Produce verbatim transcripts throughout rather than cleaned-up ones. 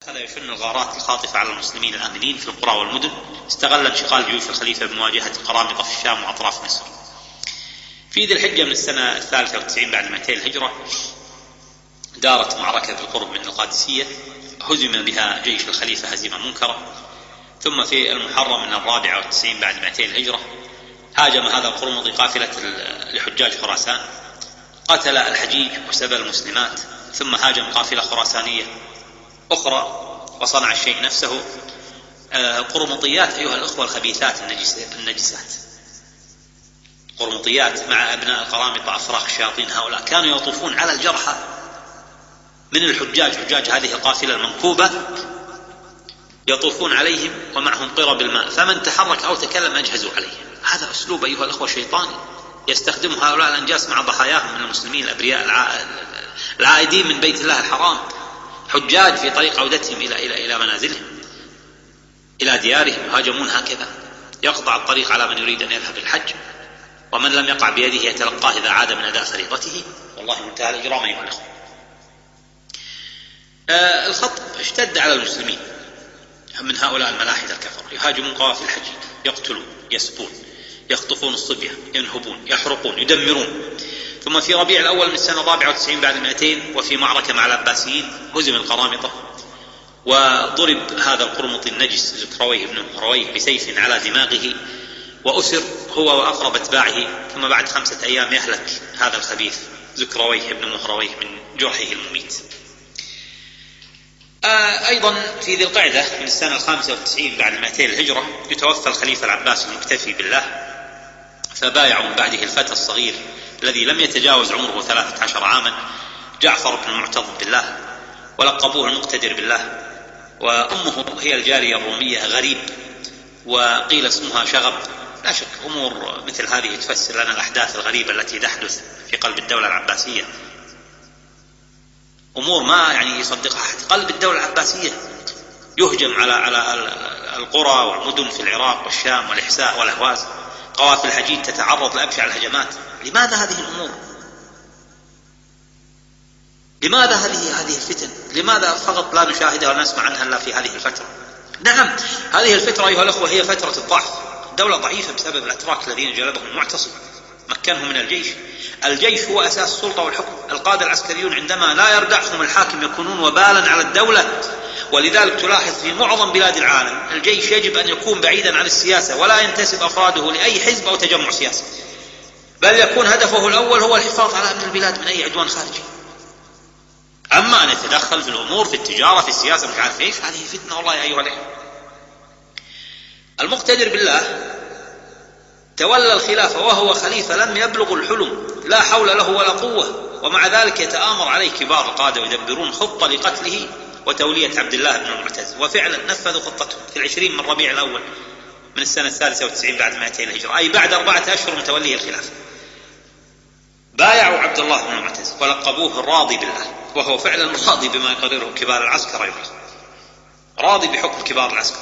أخذ يشن الغارات الخاطفة على المسلمين الآمنين في القرى والمدن، استغل انشغال جيوش الخليفة بمواجهة القرامطة في الشام وأطراف مصر. في ذي الحجة من السنة الثالثة والتسعين بعد مئتين الهجرة دارت معركة بالقرب من القادسية هزم بها جيش الخليفة هزيمة منكرة. ثم في المحرم من الرابعة والتسعين بعد مئتين الهجرة هاجم هذا القرمطي قافلة لحجاج خراسان، قتل الحجيج وسبى المسلمات، ثم هاجم قافلة خراسانية أخرى وصنع الشيء نفسه. قرمطيات أيها الأخوة الخبيثات النجسات، قرمطيات مع أبناء القرامطة أفراخ الشياطين، هؤلاء كانوا يطوفون على الجرحى من الحجاج، حجاج هذه القافلة المنكوبة، يطوفون عليهم ومعهم قرب الماء، فمن تحرك أو تكلم أجهزوا عليه. هذا أسلوب أيها الأخوة شيطاني يستخدمه هؤلاء الأنجاس مع ضحاياهم من المسلمين الأبرياء العائدين من بيت الله الحرام، حجاج في طريق عودتهم إلى إلى إلى منازلهم إلى ديارهم، يهاجمون هكذا، يقطع الطريق على من يريد أن يذهب الحج، ومن لم يقع بيده يتلقاه إذا عاد من أداء فريضته. والله منتهى الإجرام أيها الأخوة. آه الخطب اشتد على المسلمين من هؤلاء الملاحدة الكفر، يهاجمون قوافل الحج، يقتلون، يسبون، يخطفون الصبية، ينهبون، يحرقون، يدمرون. ثم في ربيع الأول من السنة الرابعة والتسعين بعد المئتين وفي معركة مع العباسيين هزم القرامطة، وضرب هذا القرمطي النجس زكرويه بن مهرويه بسيف على دماغه وأسر هو وأقرب أتباعه. ثم بعد خمسة أيام يهلك هذا الخبيث زكرويه بن مهرويه من جرحه المميت. آه أيضا في ذي القعدة من السنة الخامسة والتسعين بعد مئتين الهجرة يتوفى الخليفة العباسي المكتفي بالله، فبايع من بعده الفتى الصغير الذي لم يتجاوز عمره ثلاثة عشر عاما جعفر بن المعتضد بالله، ولقبوه المقتدر بالله. وأمه هي الجارية الرومية غريب، وقيل اسمها شغب. لا شك أمور مثل هذه تفسر لنا الأحداث الغريبة التي تحدث في قلب الدولة العباسية، أمور ما يعني يصدقها أحد. قلب الدولة العباسية يهجم على على القرى والمدن في العراق والشام والإحساء والأهواز، قوافل الحجيج تتعرض لأبشع الهجمات. لماذا هذه الأمور؟ لماذا هذه هذه الفتن؟ لماذا فقط لا نشاهدها ولا نسمع عنها إلا في هذه الفترة؟ نعم، هذه الفترة أيها الأخوة هي فترة الضعف، الدولة ضعيفة بسبب الأتراك الذين جلبهم المعتصم مكنهم من الجيش. الجيش هو أساس السلطة والحكم. القادة العسكريون عندما لا يردعهم الحاكم يكونون وبالا على الدولة، ولذلك تلاحظ في معظم بلاد العالم الجيش يجب أن يكون بعيدا عن السياسة، ولا ينتسب أفراده لأي حزب أو تجمع سياسي، بل يكون هدفه الأول هو الحفاظ على أمن البلاد من أي عدوان خارجي. أما أن يتدخل في الأمور، في التجارة، في السياسة، مش عارف إيش، هذه فتنة والله يا أيها الأخوة. المقتدر بالله تولى الخلافة وهو خليفة لم يبلغ الحلم، لا حول له ولا قوة، ومع ذلك يتآمر عليه كبار القادة ويدبرون خطة لقتله وتولية عبد الله بن المعتز، وفعلا نفذوا خطتهم في العشرين من ربيع الأول من السنة الثالثة والتسعين بعد مئتين الهجرة، أي بعد أربعة أشهر من توليه الخلافة. بايعوا عبد الله بن المعتز ولقبوه الراضي بالله، وهو فعلا راضي بما يقرره كبار العسكر، أيضا راضي بحكم كبار العسكر.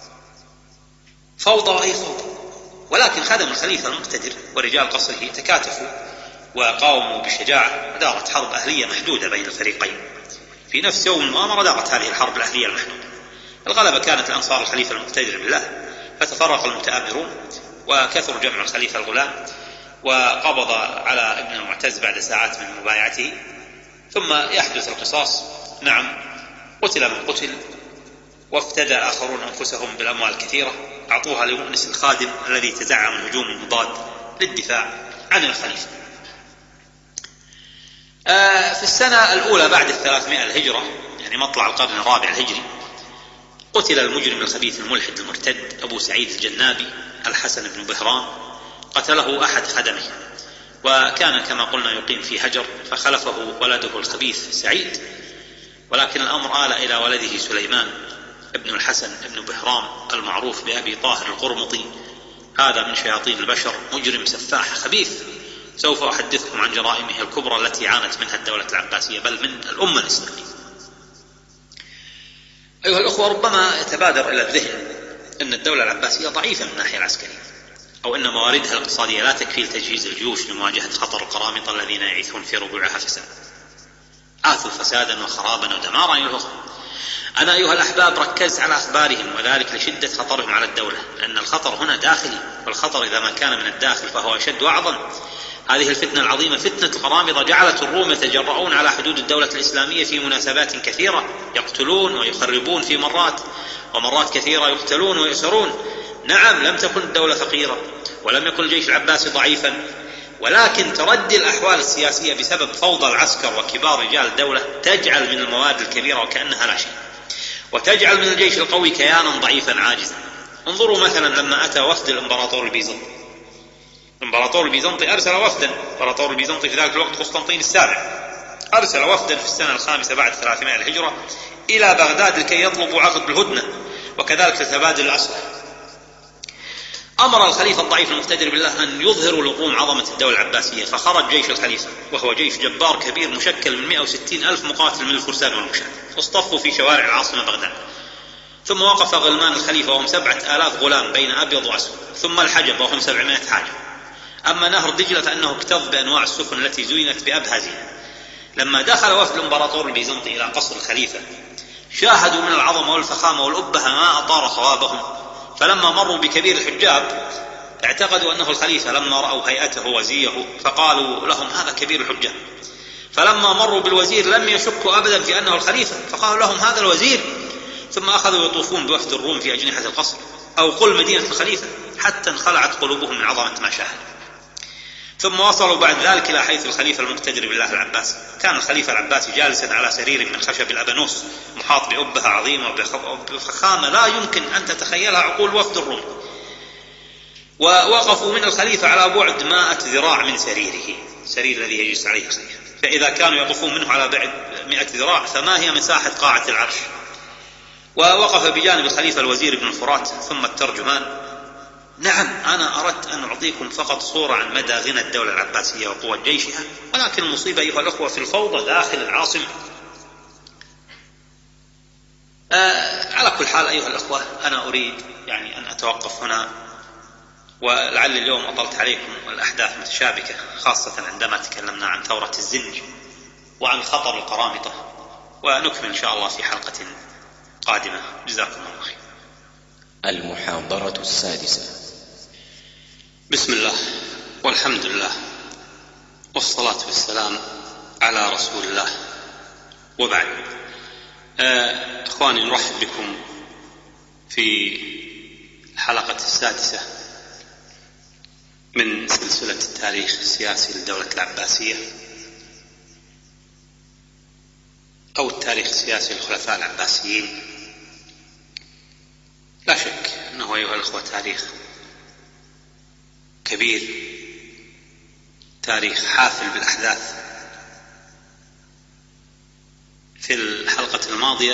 فوضى وهي فوضى، ولكن خدم الخليفة المقتدر ورجال قصره تكاتفوا وقاوموا بشجاعة، ودارت حرب أهلية محدودة بين الفريقين. في نفس يوم المؤامرة دارت هذه الحرب الأهلية المحدودة. الغلبة كانت لأنصار الخليفة المقتدر بالله، فتفرق المتآمرون وكثر جمع الخليفة الغلام، وقبض على ابن المعتز بعد ساعات من مبايعته. ثم يحدث القصاص، نعم، قتل من قتل، وافتدى آخرون أنفسهم بالأموال الكثيرة أعطوها لمؤنس الخادم الذي تزعم الهجوم المضاد للدفاع عن الخليفة. آه في السنة الأولى بعد الثلاثمائة الهجرة، يعني مطلع القرن الرابع الهجري، قتل المجرم الخبيث الملحد المرتد أبو سعيد الجنابي الحسن بن بهرام، قتله أحد خدمه، وكان كما قلنا يقيم في هجر، فخلفه ولده الخبيث سعيد، ولكن الأمر آل إلى ولده سليمان ابن الحسن ابن بهرام المعروف بأبي طاهر القرمطي. هذا من شياطين البشر، مجرم سفاح خبيث. سوف أحدثكم عن جرائمه الكبرى التي عانت منها الدولة العباسية، بل من الأمة الإسلامية. أيها الأخوة، ربما يتبادر إلى الذهن أن الدولة العباسية ضعيفة من الناحية العسكرية، أو أن مواردها الاقتصادية لا تكفي لتجهيز الجيوش لمواجهة خطر القرامطة الذين يعيثون في ربوعها فساد. آثوا فسادا وخرابا ودمارا. أنا أيها الأحباب ركزت على أخبارهم، وذلك لشدة خطرهم على الدولة، لأن الخطر هنا داخلي، والخطر إذا ما كان من الداخل فهو أشد وأعظم. هذه الفتنة العظيمة فتنة القرامطة جعلت الروم يتجرؤون على حدود الدولة الإسلامية في مناسبات كثيرة، يقتلون ويخربون في مرات، ومرات كثيرة يقتلون ويؤسرون. نعم، لم تكن الدولة فقيرة، ولم يكن الجيش العباسي ضعيفا، ولكن تردي الأحوال السياسية بسبب فوضى العسكر وكبار رجال الدولة تجعل من المواد الكبيرة وكأنها لا شيء، وتجعل من الجيش القوي كيانا ضعيفا عاجزا. انظروا مثلا لما أتى وفد الإمبراطور البيزنطي، الإمبراطور البيزنطي أرسل وفدا، الإمبراطور البيزنطي في ذلك الوقت قسطنطين السابع، أرسل وفدا في السنة الخامسة بعد ثلاثمائة الهجرة إلى بغداد لكي يطلبوا عقد بالهدنة، وكذلك تتبادل الأسلحة. أمر الخليفة الضعيف المقتدر بالله أن يظهروا للروم عظمة الدولة العباسية، فخرج جيش الخليفة وهو جيش جبار كبير مشكل من مئة وستين ألف مقاتل من الفرسان والمشاة، اصطفوا في شوارع العاصمة بغداد. ثم وقف غلمان الخليفة وهم سبعة آلاف غلام بين أبيض وأسود، ثم الحجب وهم سبعمائة حاجب. أما نهر دجلة فإنه اكتظ بأنواع السفن التي زينت بأبهى زينة. لما دخل وفد الإمبراطور البيزنطي إلى قصر الخليفة شاهدوا من العظمة والفخامة والأبهة ما أطار صوابهم، فلما مروا بكبير الحجاب اعتقدوا أنه الخليفة، لما رأوا هيئته وزيه فقالوا لهم هذا كبير الحجاب. فلما مروا بالوزير لم يشكوا أبدا في أنه الخليفة، فقالوا لهم هذا الوزير. ثم أخذوا يطوفون بوفد الروم في أجنحة القصر أو قل مدينة الخليفة حتى انخلعت قلوبهم من عظمة ما شاهدوا. ثم وصلوا بعد ذلك إلى حيث الخليفة المقتدر بالله العباسي. كان الخليفة العباسي جالسا على سرير من خشب الأبانوس محاط بأبهة عظيمة وبفخامة لا يمكن أن تتخيلها عقول وفد الروم، ووقفوا من الخليفة على بعد مائة ذراع من سريره، سرير الذي يجلس عليه الخليفة، فإذا كانوا يطوفون منه على بعد مائة ذراع فما هي مساحة قاعة العرش. ووقف بجانب الخليفة الوزير ابن الفرات ثم الترجمان. نعم، أنا أردت أن أعطيكم فقط صورة عن مدى غنى الدولة العباسية وقوة جيشها، ولكن المصيبة أيها الأخوة في الفوضى داخل العاصمة. آه على كل حال أيها الأخوة، أنا أريد يعني أن أتوقف هنا، ولعل اليوم أطلت عليكم الأحداث متشابكة، خاصة عندما تكلمنا عن ثورة الزنج وعن خطر القرامطة، ونكمل إن شاء الله في حلقة قادمة. جزاكم الله خير. المحاضرة السادسة. بسم الله والحمد لله والصلاة والسلام على رسول الله، وبعد. آه أخواني، نرحب بكم في الحلقة السادسة من سلسلة التاريخ السياسي للدولة العباسية، أو التاريخ السياسي للخلفاء العباسيين. لا شك أنه أيها الأخوة تاريخ كبير، تاريخ حافل بالأحداث. في الحلقة الماضية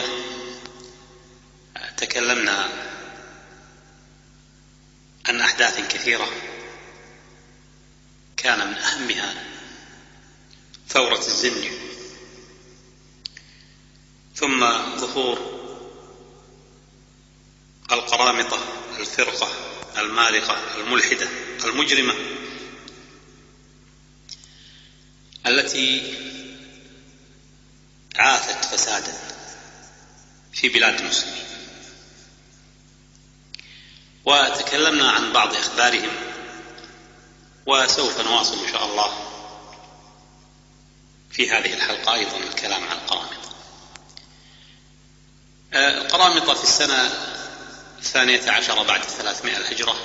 تكلمنا عن أحداث كثيرة كان من أهمها ثورة الزنج، ثم ظهور القرامطة، الفرقة المارقة الملحدة المجرمة التي عاثت فسادا في بلاد المسلمين. وتكلمنا عن بعض أخبارهم، وسوف نواصل إن شاء الله في هذه الحلقة أيضا الكلام عن القرامطة. القرامطة في السنة الثانية عشرة بعد ثلاثمائة الهجرة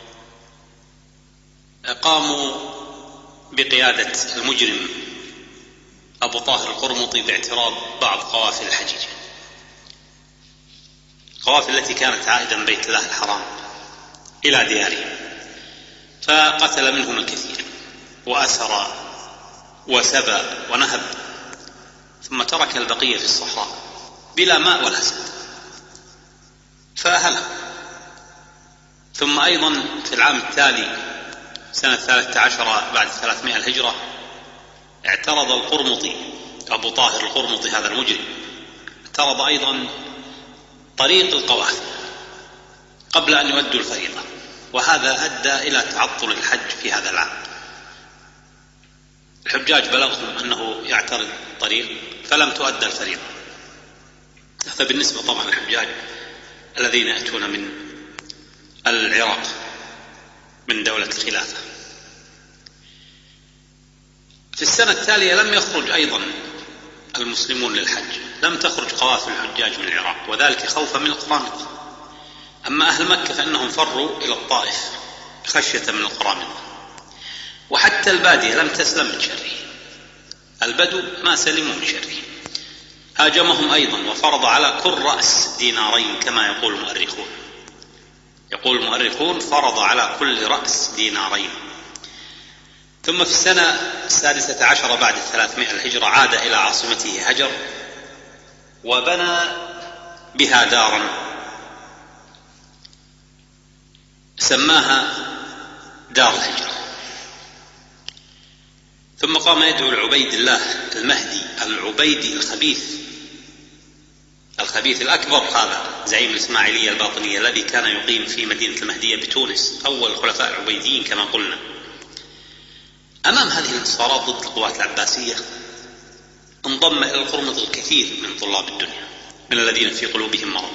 قاموا بقيادة المجرم أبو طاهر القرمطي باعتراض بعض قوافل الحجيج، القوافل التي كانت عائدا من بيت الله الحرام إلى ديارهم، فقتل منهم الكثير وأسر وسبى ونهب، ثم ترك البقية في الصحراء بلا ماء ولا سد فهلك. ثم أيضا في العام التالي سنة الثالثة عشرة بعد ثلاثمائة الهجرة اعترض القرمطي أبو طاهر القرمطي هذا المجرم، اعترض أيضا طريق القوافل قبل أن يؤدوا الفريضة، وهذا أدى إلى تعطل الحج في هذا العام. الحجاج بلغهم أنه يعترض الطريق فلم تؤدى الفريضة، هذا بالنسبة طبعا للحجاج الذين يأتون من العراق من دولة الخلافة. في السنة التالية لم يخرج أيضا المسلمون للحج، لم تخرج قوافل الحجاج من العراق، وذلك خوفا من القرامطة. أما أهل مكة فإنهم فروا إلى الطائف خشية من القرامطة. وحتى البادية لم تسلم من شره، البدو ما سلموا من شره. هاجمهم أيضا وفرض على كل رأس دينارين كما يقول المؤرخون. يقول المؤرخون فرض على كل رأس دينارين. ثم في السنة السادسة عشر بعد الثلاثمائة الهجرة عاد إلى عاصمته هجر وبنى بها دارا سماها دار الهجرة. ثم قام يدعو لعبيد الله المهدي العبيدي الخبيث الخبيث الأكبر، هذا زعيم الإسماعيلية الباطنية الذي كان يقيم في مدينة المهدية بتونس، أول الخلفاء العبيديين كما قلنا. أمام هذه الانتصارات ضد القوات العباسية انضم إلى القرمط الكثير من طلاب الدنيا من الذين في قلوبهم مرض،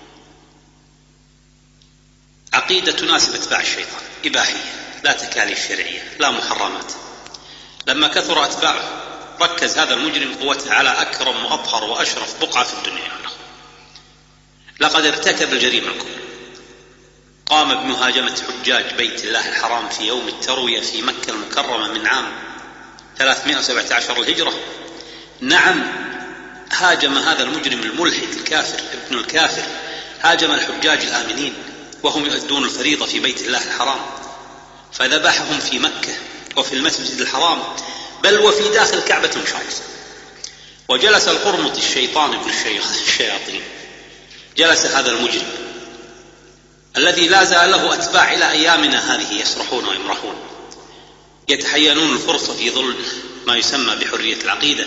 عقيدة تناسب اتباع الشيطان، إباحية لا تكاليف شرعية لا محرمات. لما كثر أتباعه ركز هذا المجرم قوته على أكرم وأطهر وأشرف بقعة في الدنيا. لقد ارتكب الجريمة الكبرى، قام بمهاجمة حجاج بيت الله الحرام في يوم التروية في مكة المكرمة من عام ثلاثمائة وسبعة عشر الهجرة. نعم، هاجم هذا المجرم الملحد الكافر ابن الكافر، هاجم الحجاج الآمنين وهم يؤدون الفريضة في بيت الله الحرام، فذبحهم في مكة وفي المسجد الحرام، بل وفي داخل كعبة المشرفة. وجلس القرمط الشيطان ابن الشياطين، جلس هذا المجرم الذي لا زال له أتباع إلى أيامنا هذه يسرحون ويمرحون، يتحينون الفرصة في ظل ما يسمى بحرية العقيدة،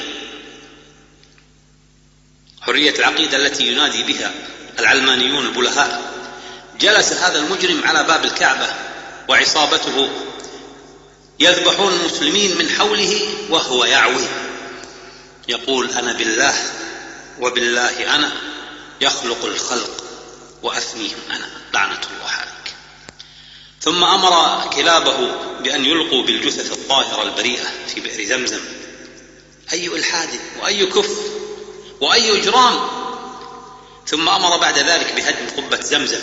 حرية العقيدة التي ينادي بها العلمانيون البلهاء. جلس هذا المجرم على باب الكعبة وعصابته يذبحون المسلمين من حوله وهو يعوي يقول أنا بالله وبالله أنا يخلق الخلق وأفنيهم أنا لعنة الله عليك. ثم أمر كلابه بأن يلقوا بالجثث الطاهرة البريئة في بئر زمزم. أي إلحاد وأي كفر وأي إجرام. ثم أمر بعد ذلك بهدم قبة زمزم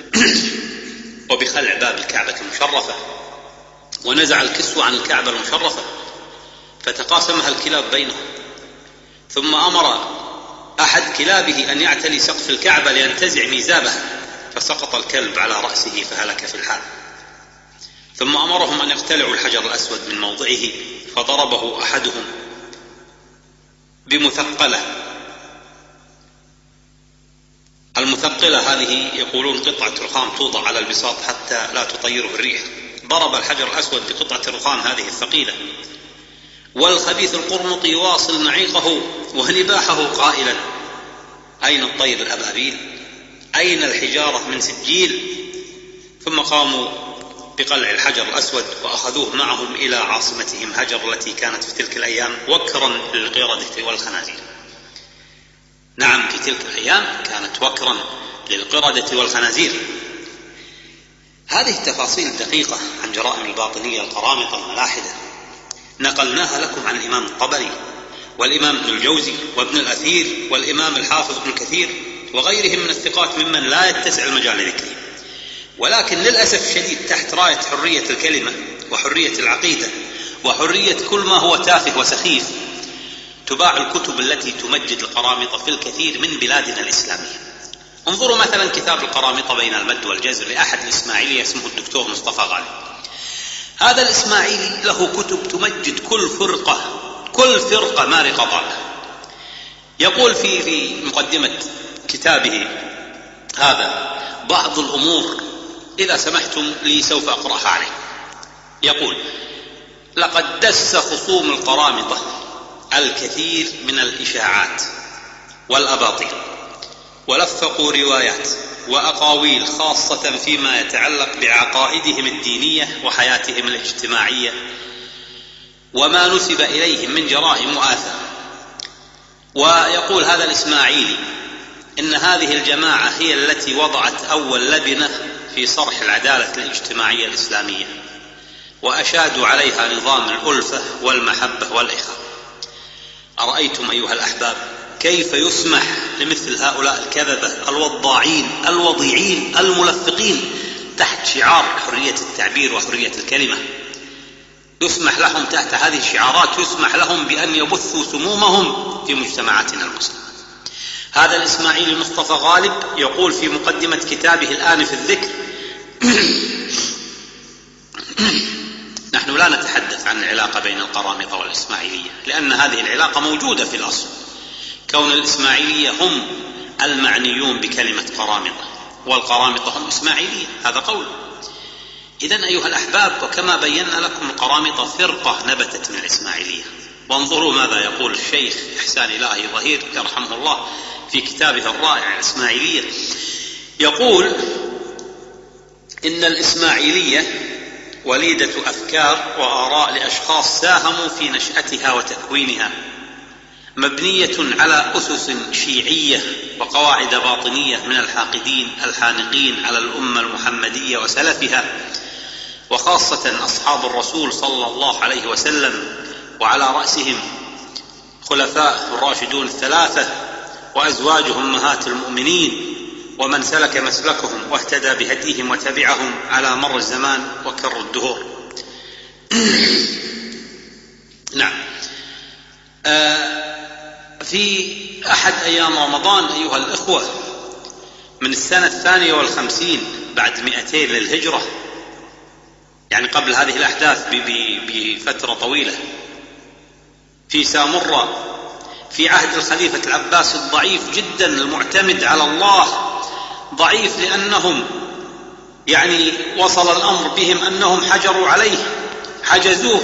وبخلع باب الكعبة المشرفة، ونزع الكسوة عن الكعبة المشرفة فتقاسمها الكلاب بينهم. ثم أمر أحد كلابه أن يعتلي سقف الكعبة لينتزع ميزابها، فسقط الكلب على رأسه فهلك في الحال. ثم أمرهم أن يقتلعوا الحجر الأسود من موضعه، فضربه أحدهم بمثقلة. المثقلة هذه يقولون قطعة رخام توضع على البساط حتى لا تطيره الريح. ضرب الحجر الأسود بقطعة الرخام هذه الثقيلة، والخبيث القرمط يواصل نعيقه ونباحه قائلا أين الطير الأبابيل، أين الحجارة من سجيل. ثم قاموا بقلع الحجر الأسود وأخذوه معهم إلى عاصمتهم هجر التي كانت في تلك الأيام وكرا للقردة والخنازير. نعم، في تلك الأيام كانت وكرا للقردة والخنازير. هذه التفاصيل الدقيقة عن جرائم الباطنية القرامطة الملاحدة نقلناها لكم عن الإمام الطبري والإمام ابن الجوزي وابن الأثير والإمام الحافظ ابن كثير وغيرهم من الثقات ممن لا يتسع المجال لذكره. ولكن للأسف الشديد تحت راية حرية الكلمة وحرية العقيدة وحرية كل ما هو تافه وسخيف تباع الكتب التي تمجد القرامطة في الكثير من بلادنا الإسلامية. انظروا مثلا كتاب القرامطة بين المد والجزر لأحد الإسماعيلية اسمه الدكتور مصطفى غالب. هذا الإسماعيلي له كتب تمجد كل فرقة كل فرقة مارقة ضالة. يقول في في مقدمة كتابه هذا بعض الأمور إذا سمحتم لي سوف أقرأها عليه. يقول: لقد دس خصوم القرامطة الكثير من الإشاعات والأباطيل، ولفقوا روايات وأقاويل خاصة فيما يتعلق بعقائدهم الدينية وحياتهم الاجتماعية وما نسب إليهم من جرائم وآثام. ويقول هذا الإسماعيلي إن هذه الجماعة هي التي وضعت أول لبنة في صرح العدالة الاجتماعية الإسلامية، وأشادوا عليها نظام الألفة والمحبة والإخاء. أرأيتم أيها الأحباب كيف يسمح لمثل هؤلاء الكذبة الوضاعين الوضيعين الملفقين تحت شعار حرية التعبير وحرية الكلمة، يسمح لهم تحت هذه الشعارات يسمح لهم بأن يبثوا سمومهم في مجتمعاتنا المسلمة. هذا الإسماعيلي مصطفى غالب يقول في مقدمة كتابه الآن في الذكر: نحن لا نتحدث عن العلاقة بين القرامطة والإسماعيلية، لأن هذه العلاقة موجودة في الأصل، كون الإسماعيلية هم المعنيون بكلمة قرامطة والقرامطة هم إسماعيلية، هذا قول. إذن أيها الأحباب، وكما بينا لكم القرامطة فرقة نبتت من الإسماعيلية. وانظروا ماذا يقول الشيخ إحسان إلهي ظهير يرحمه الله في كتابه الرائع الإسماعيلية، يقول: إن الإسماعيلية وليدة أفكار وآراء لأشخاص ساهموا في نشأتها وتكوينها، مبنية على أسس شيعية وقواعد باطنية من الحاقدين الحانقين على الأمة المحمدية وسلفها، وخاصة أصحاب الرسول صلى الله عليه وسلم، وعلى رأسهم خلفاء الراشدون الثلاثة وأزواجهم أمهات المؤمنين، ومن سلك مسلكهم واهتدى بهديهم وتبعهم على مر الزمان وكر الدهور. نعم. في أحد أيام رمضان أيها الإخوة من السنة الثانية والخمسين بعد مئتين للهجرة، يعني قبل هذه الأحداث بفترة طويلة، في سامرة في عهد الخليفة العباس الضعيف جدا المعتمد على الله، ضعيف لأنهم يعني وصل الأمر بهم أنهم حجروا عليه، حجزوه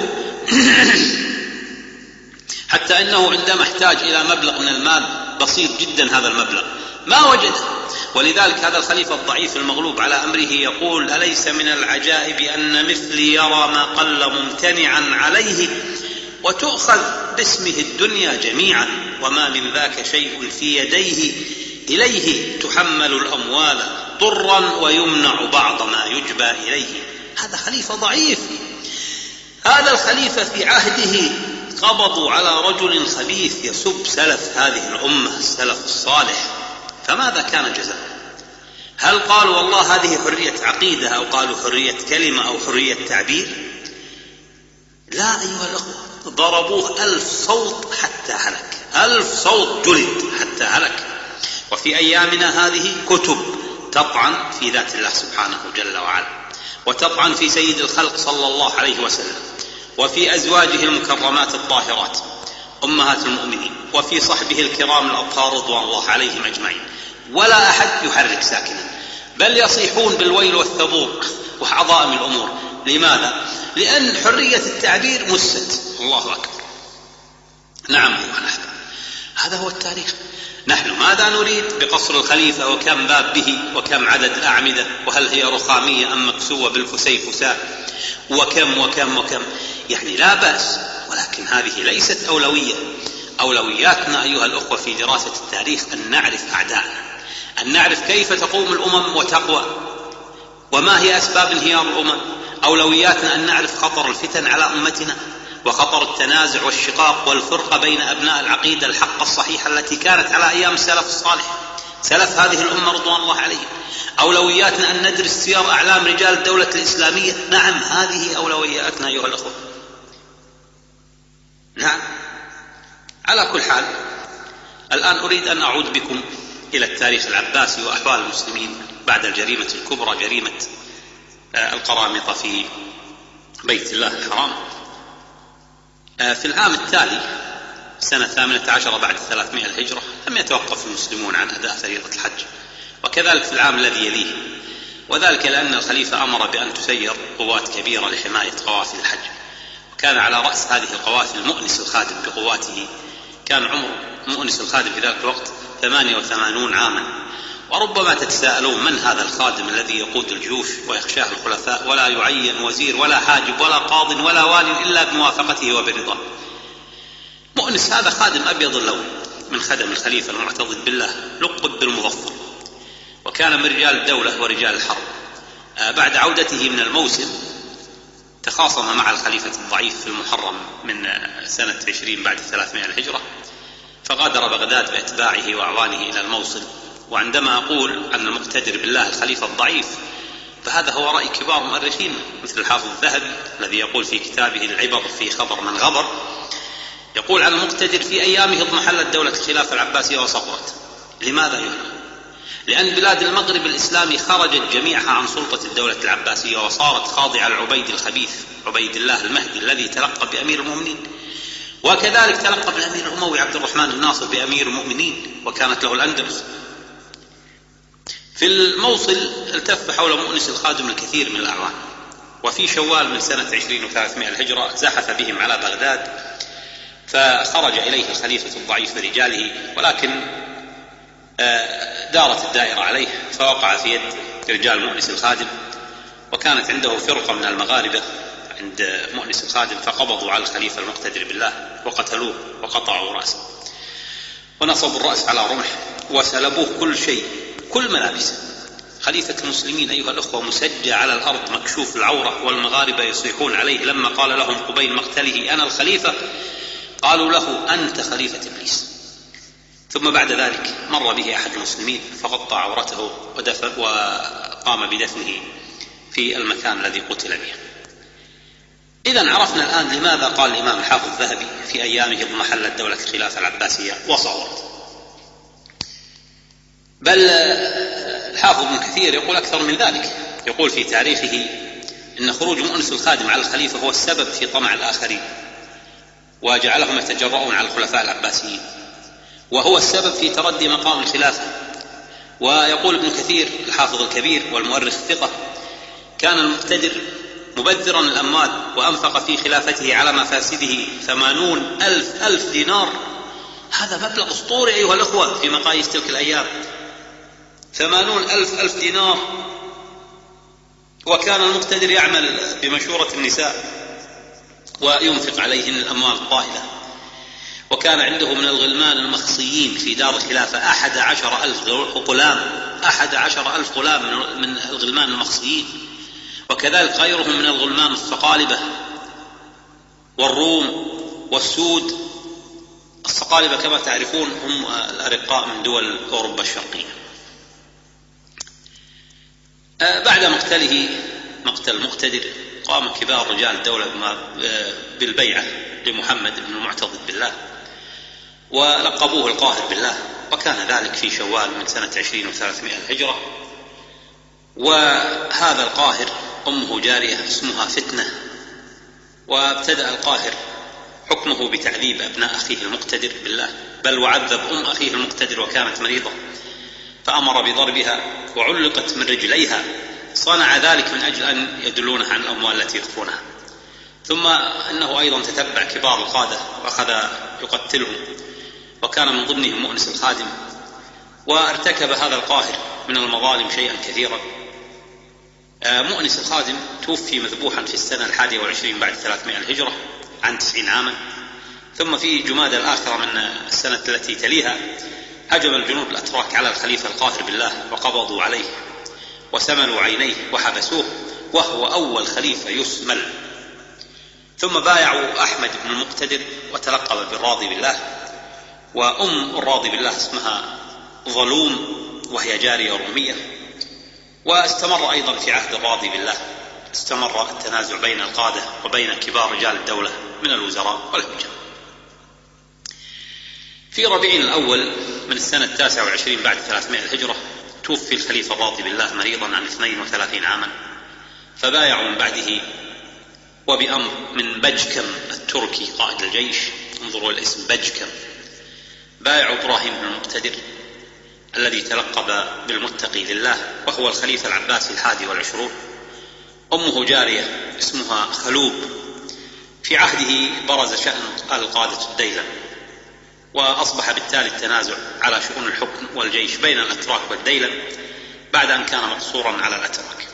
حتى أنه عندما احتاج إلى مبلغ من المال بسيط جدا هذا المبلغ ما وجده. ولذلك هذا الخليفة الضعيف المغلوب على أمره يقول: أليس من العجائب أن مثلي يرى ما قل ممتنعا عليه وتؤخذ باسمه الدنيا جميعا، وما من ذاك شيء في يديه إليه تحمل الأموال ضرا ويمنع بعض ما يجبى إليه. هذا خليفة ضعيف. هذا الخليفة في عهده قبضوا على رجل خبيث يسب سلف هذه الأمة السلف الصالح، فماذا كان جزاؤه؟ هل قالوا والله هذه حرية عقيدة، أو قالوا حرية كلمة، أو حرية تعبير؟ لا أيها الأخوة، ضربوه ألف صوت حتى هلك، ألف صوت جلد حتى هلك. وفي أيامنا هذه كتب تطعن في ذات الله سبحانه جل وعلا، وتطعن في سيد الخلق صلى الله عليه وسلم، وفي أزواجه المكرمات الطاهرات أمهات المؤمنين، وفي صحبه الكرام الأطهار رضوان الله عليهم أجمعين، ولا أحد يحرك ساكنا، بل يصيحون بالويل والثبور وعظائم الأمور. لماذا؟ لأن حرية التعبير مست. الله أكبر. نعم أيها الأحباب، هذا هو التاريخ. نحن ماذا نريد بقصر الخليفة، وكم باب به، وكم عدد الأعمدة، وهل هي رخامية أم مكسوة بالفسيفساء، وكم وكم وكم، يعني لا بأس، ولكن هذه ليست أولوية. أولوياتنا أيها الأخوة في دراسة التاريخ أن نعرف أعداءنا، أن نعرف كيف تقوم الأمم وتقوى، وما هي أسباب انهيار الأمم. أولوياتنا أن نعرف خطر الفتن على أمتنا، وخطر التنازع والشقاق والفرقة بين أبناء العقيدة الحق الصحيحة التي كانت على أيام السلف الصالح، سلف هذه الأمة رضوان الله عليهم. أولوياتنا أن ندرس سير أعلام رجال الدولة الإسلامية. نعم، هذه أولوياتنا أيها الأخوة. نعم. على كل حال، الآن أريد أن أعود بكم إلى التاريخ العباسي وأحوال المسلمين بعد الجريمة الكبرى، جريمة القرامطة في بيت الله الحرام. في العام التالي سنة ثامنة عشر بعد ثلاثمائة الهجرة لم يتوقف المسلمون عن أداء فريضة الحج، وكذلك في العام الذي يليه، وذلك لأن الخليفة أمر بأن تسير قوات كبيرة لحماية قوافل الحج. وكان على رأس هذه القوافل مؤنس الخادم بقواته، كان عمر مؤنس الخادم في ذلك الوقت ثمانية وثمانين عاما. وربما تتساءلون من هذا الخادم الذي يقود الجيوش ويخشاه الخلفاء، ولا يعين وزير ولا حاجب ولا قاض ولا والي إلا بموافقته وبرضاه؟ مؤنس هذا خادم أبيض اللون من خدم الخليفة المعتضد بالله، لقب القطب المظفر، وكان من رجال الدولة ورجال الحرب. بعد عودته من الموسم تخاصم مع الخليفة الضعيف في المحرم من سنة عشرين بعد ثلاثمائة الهجرة، فغادر بغداد بأتباعه وأعوانه إلى الموصل. وعندما أقول أن المقتدر بالله الخليفة الضعيف، فهذا هو رأي كبار مؤرخين مثل الحافظ الذهبي الذي يقول في كتابه العبر في خبر من غبر، يقول عن المقتدر في أيامه اضمحلت دولة الخلافة العباسية وصغرت. لماذا يهنا؟ لأن بلاد المغرب الإسلامي خرجت جميعها عن سلطة الدولة العباسية وصارت خاضعة لعبيد الخبيث عبيد الله المهدي الذي تلقب بأمير المؤمنين، وكذلك تلقب الأمير الأموي عبد الرحمن الناصر بأمير المؤمنين، وكانت له الأندلس. في الموصل التف حول مؤنس الخادم الكثير من الأعوان، وفي شوال من سنة عشرين وثلاثمائة الهجرة زحف بهم على بغداد، فخرج إليه الخليفة الضعيف برجاله، ولكن دارت الدائرة عليه فوقع في يد رجال مؤنس الخادم، وكانت عنده فرقة من المغاربة عند مؤنس الخادم، فقبضوا على الخليفة المقتدر بالله وقتلوه وقطعوا رأسه ونصبوا الرأس على رمح وسلبوه كل شيء، كل ملابسه. خليفة المسلمين أيها الأخوة مسجى على الأرض مكشوف العورة، والمغاربة يصيحون عليه. لما قال لهم قبيل مقتله أنا الخليفة، قالوا له أنت خليفة إبليس. ثم بعد ذلك مر به أحد المسلمين فغطى عورته ودفن وقام بدفنه في المكان الذي قتل به. إذن عرفنا الآن لماذا قال الإمام الحافظ الذهبي في أيامه اضمحلت دولة الخلافة العباسية وصغرت. بل الحافظ ابن كثير يقول أكثر من ذلك، يقول في تاريخه إن خروج مؤنس الخادم على الخليفة هو السبب في طمع الآخرين وجعلهم يتجرؤون على الخلفاء العباسيين، وهو السبب في تردي مقام الخلافة. ويقول ابن كثير الحافظ الكبير والمؤرخ الثقة كان المقتدر مبذرا الأموال، وأنفق في خلافته على مفاسده ثمانون ألف ألف دينار. هذا مبلغ أسطوري أيها الأخوة في مقاييس تلك الأيام، ثمانون ألف ألف دينار. وكان المقتدر يعمل بمشورة النساء وينفق عليهن الأموال الطائلة، وكان عنده من الغلمان المخصيين في دار الخلافة أحد عشر ألف غلام، أحد عشر ألف غلام من الغلمان المخصيين، وكذلك غيرهم من الغلمان الصقالبة والروم والسود. الصقالبة كما تعرفون هم الأرقاء من دول أوروبا الشرقية. بعد مقتله مقتل المقتدر قام كبار رجال الدولة بالبيعة لمحمد بن المعتضد بالله ولقبوه القاهر بالله، وكان ذلك في شوال من سنة عشرين وثلاثمائة الهجرة. وهذا القاهر أمه جارية اسمها فتنة، وابتدأ القاهر حكمه بتعذيب أبناء أخيه المقتدر بالله، بل وعذب أم أخيه المقتدر وكانت مريضة فأمر بضربها وعلقت من رجليها. صنع ذلك من أجل أن يدلونها عن الأموال التي يخفونها. ثم أنه أيضا تتبع كبار القادة وأخذ يقتلهم، وكان من ضمنهم مؤنس الخادم. وارتكب هذا القاهر من المظالم شيئا كثيرا. مؤنس الخادم توفي مذبوحا في السنة الحادية والعشرين بعد ثلاثمائة الهجرة عن تسعين عاما. ثم في جمادى الآخرة من السنة التي تليها هجم الجنود الأتراك على الخليفة القاهر بالله وقبضوا عليه وسملوا عينيه وحبسوه، وهو أول خليفة يسمل. ثم بايعوا أحمد بن المقتدر وتلقب بالراضي بالله، وأم الراضي بالله اسمها ظلوم وهي جارية رومية. واستمر أيضا في عهد الراضي بالله استمر التنازع بين القادة وبين كبار رجال الدولة من الوزراء والحكام. في ربيع الأول من السنة التاسعة والعشرين بعد ثلاثمائة الهجرة توفي الخليفة الراضي بالله مريضا عن اثنين وثلاثين عاما، فبايعوا من بعده وبأمر من بجكم التركي قائد الجيش، انظروا الاسم بجكم، بايعوا إبراهيم بن المقتدر الذي تلقب بالمتقي لله، وهو الخليفة العباسي الحادي والعشرون. أمه جارية اسمها خلوب. في عهده برز شأن القادة الديلم، وأصبح بالتالي التنازع على شؤون الحكم والجيش بين الأتراك والديلم بعد أن كان مقصورا على الأتراك.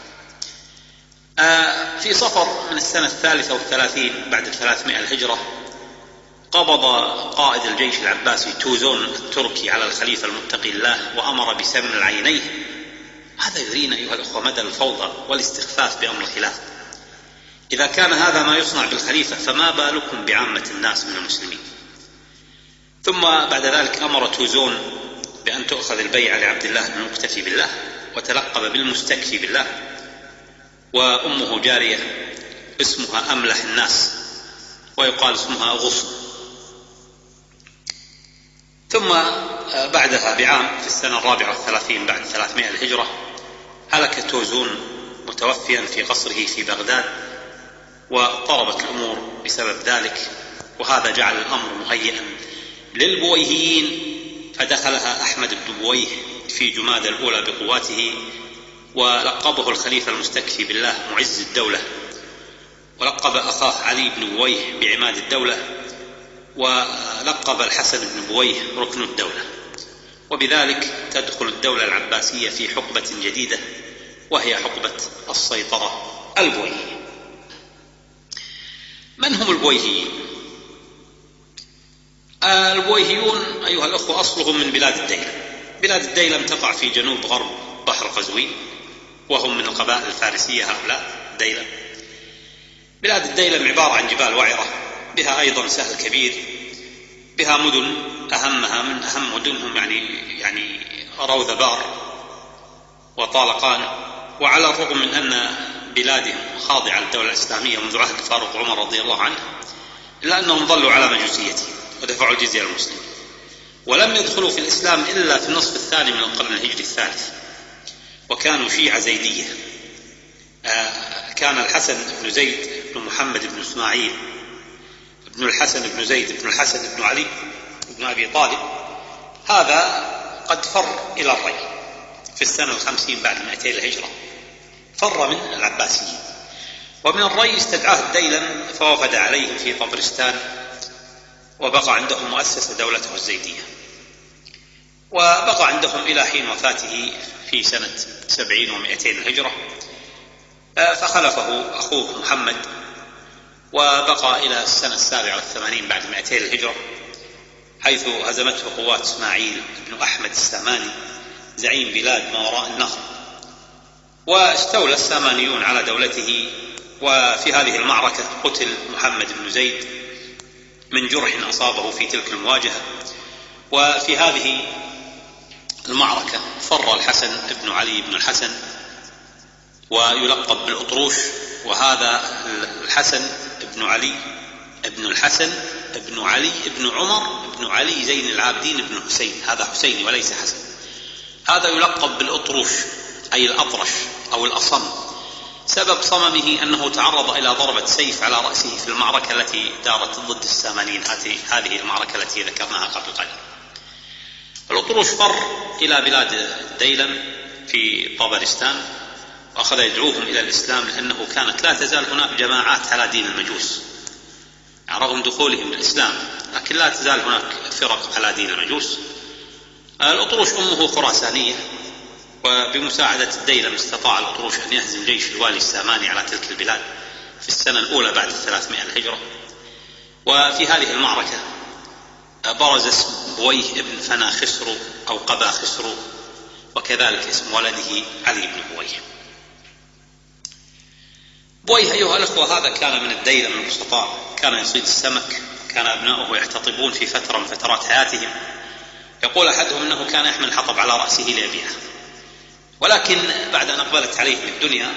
في صفر من السنة الثالثة والثلاثين بعد ثلاثمائة الهجرة قبض قائد الجيش العباسي توزون التركي على الخليفة المتقي الله وأمر بسمن عينيه. هذا يرينا أيها الأخوة مدى الفوضى والاستخفاف بأمر الخلافة. إذا كان هذا ما يصنع بالخليفة فما بالكم بعامة الناس من المسلمين. ثم بعد ذلك أمر توزون بأن تؤخذ البيعة لعبد الله بن المكتفي بالله، وتلقب بالمستكفي بالله، وأمه جارية اسمها أملح الناس ويقال اسمها غصن. ثم بعدها بعام في السنة الرابعة والثلاثين بعد ثلاثمائة الهجرة هلك توزون متوفيا في قصره في بغداد، واضطربت الأمور بسبب ذلك، وهذا جعل الأمر مهيئا للبويهيين، فدخلها أحمد بن بويه في جمادى الأولى بقواته، ولقبه الخليفة المستكفي بالله معز الدولة، ولقب أخاه علي بن بويه بعماد الدولة، ولقب الحسن بن بويه ركن الدولة. وبذلك تدخل الدولة العباسية في حقبة جديدة، وهي حقبة السيطرة البويهية. من هم البويهيين؟ البويهيون أيها الأخوة أصلهم من بلاد الديلم. بلاد الديلم تقع في جنوب غرب بحر قزوين، وهم من القبائل الفارسية هؤلاء الديلم. بلاد الديلم عبارة عن جبال وعرة، بها أيضا سهل كبير، بها مدن أهمها من أهم مدنهم يعني يعني روذبار وطالقان. وعلى الرغم من أن بلادهم خاضعة للدولة الإسلامية منذ عهد الفاروق عمر رضي الله عنه، إلا أنهم ظلوا على مجوسيتهم ودفعوا الجزية للمسلمين، ولم يدخلوا في الإسلام إلا في النصف الثاني من القرن الهجري الثالث، وكانوا شيعة زيدية. آه كان الحسن بن زيد بن محمد بن إسماعيل ابن الحسن بن زيد بن الحسن بن علي بن أبي طالب، هذا قد فر إلى الري في السنة الخمسين بعد مئتي الهجرة، فر من العباسيين، ومن الري استدعاه الديلم فوفد عليهم في طبرستان، وبقى عندهم مؤسس دولته الزيدية، وبقى عندهم إلى حين وفاته في سنة سبعين ومئتين الهجرة، فخلفه أخوه محمد، وبقى إلى السنة السابعة والثمانين بعد مئتي الهجرة، حيث هزمته قوات إسماعيل بن أحمد الساماني زعيم بلاد ما وراء النهر، واستولى السامانيون على دولته. وفي هذه المعركة قتل محمد بن زيد من جرح أصابه في تلك المواجهة. وفي هذه المعركة فر الحسن بن علي بن الحسن، ويلقب بالأطروش، وهذا الحسن بن علي بن الحسن بن علي بن عمر بن علي زين العابدين بن حسين، هذا حسيني وليس حسن. هذا يلقب بالأطروش أي الأطرش أو الأصم. سبب صممه أنه تعرض إلى ضربة سيف على رأسه في المعركة التي دارت ضد السامانيين، هذه المعركة التي ذكرناها قبل قليل. الأطروش فر إلى بلاد الديلم في طبرستان، وأخذ يدعوهم إلى الإسلام، لأنه كانت لا تزال هناك جماعات على دين المجوس رغم دخولهم الإسلام، لكن لا تزال هناك فرق على دين المجوس. الأطروش أمه خراسانية، وبمساعدة الديلم استطاع الأطروش أن يهزم جيش الوالي الساماني على تلك البلاد في السنة الأولى بعد الثلاثمائة الهجرة. وفي هذه المعركة برز اسم بويه ابن فنا خسرو أو قبا خسرو، وكذلك اسم ولده علي بن بويه. بويه أيها الأخوة هذا كان من الديلم البسطاء، كان يصيد السمك، كان أبناؤه يحتطبون في فترة من فترات حياتهم. يقول أحدهم أنه كان يحمل الحطب على رأسه ليبيعه، ولكن بعد أن أقبلت عليهم الدنيا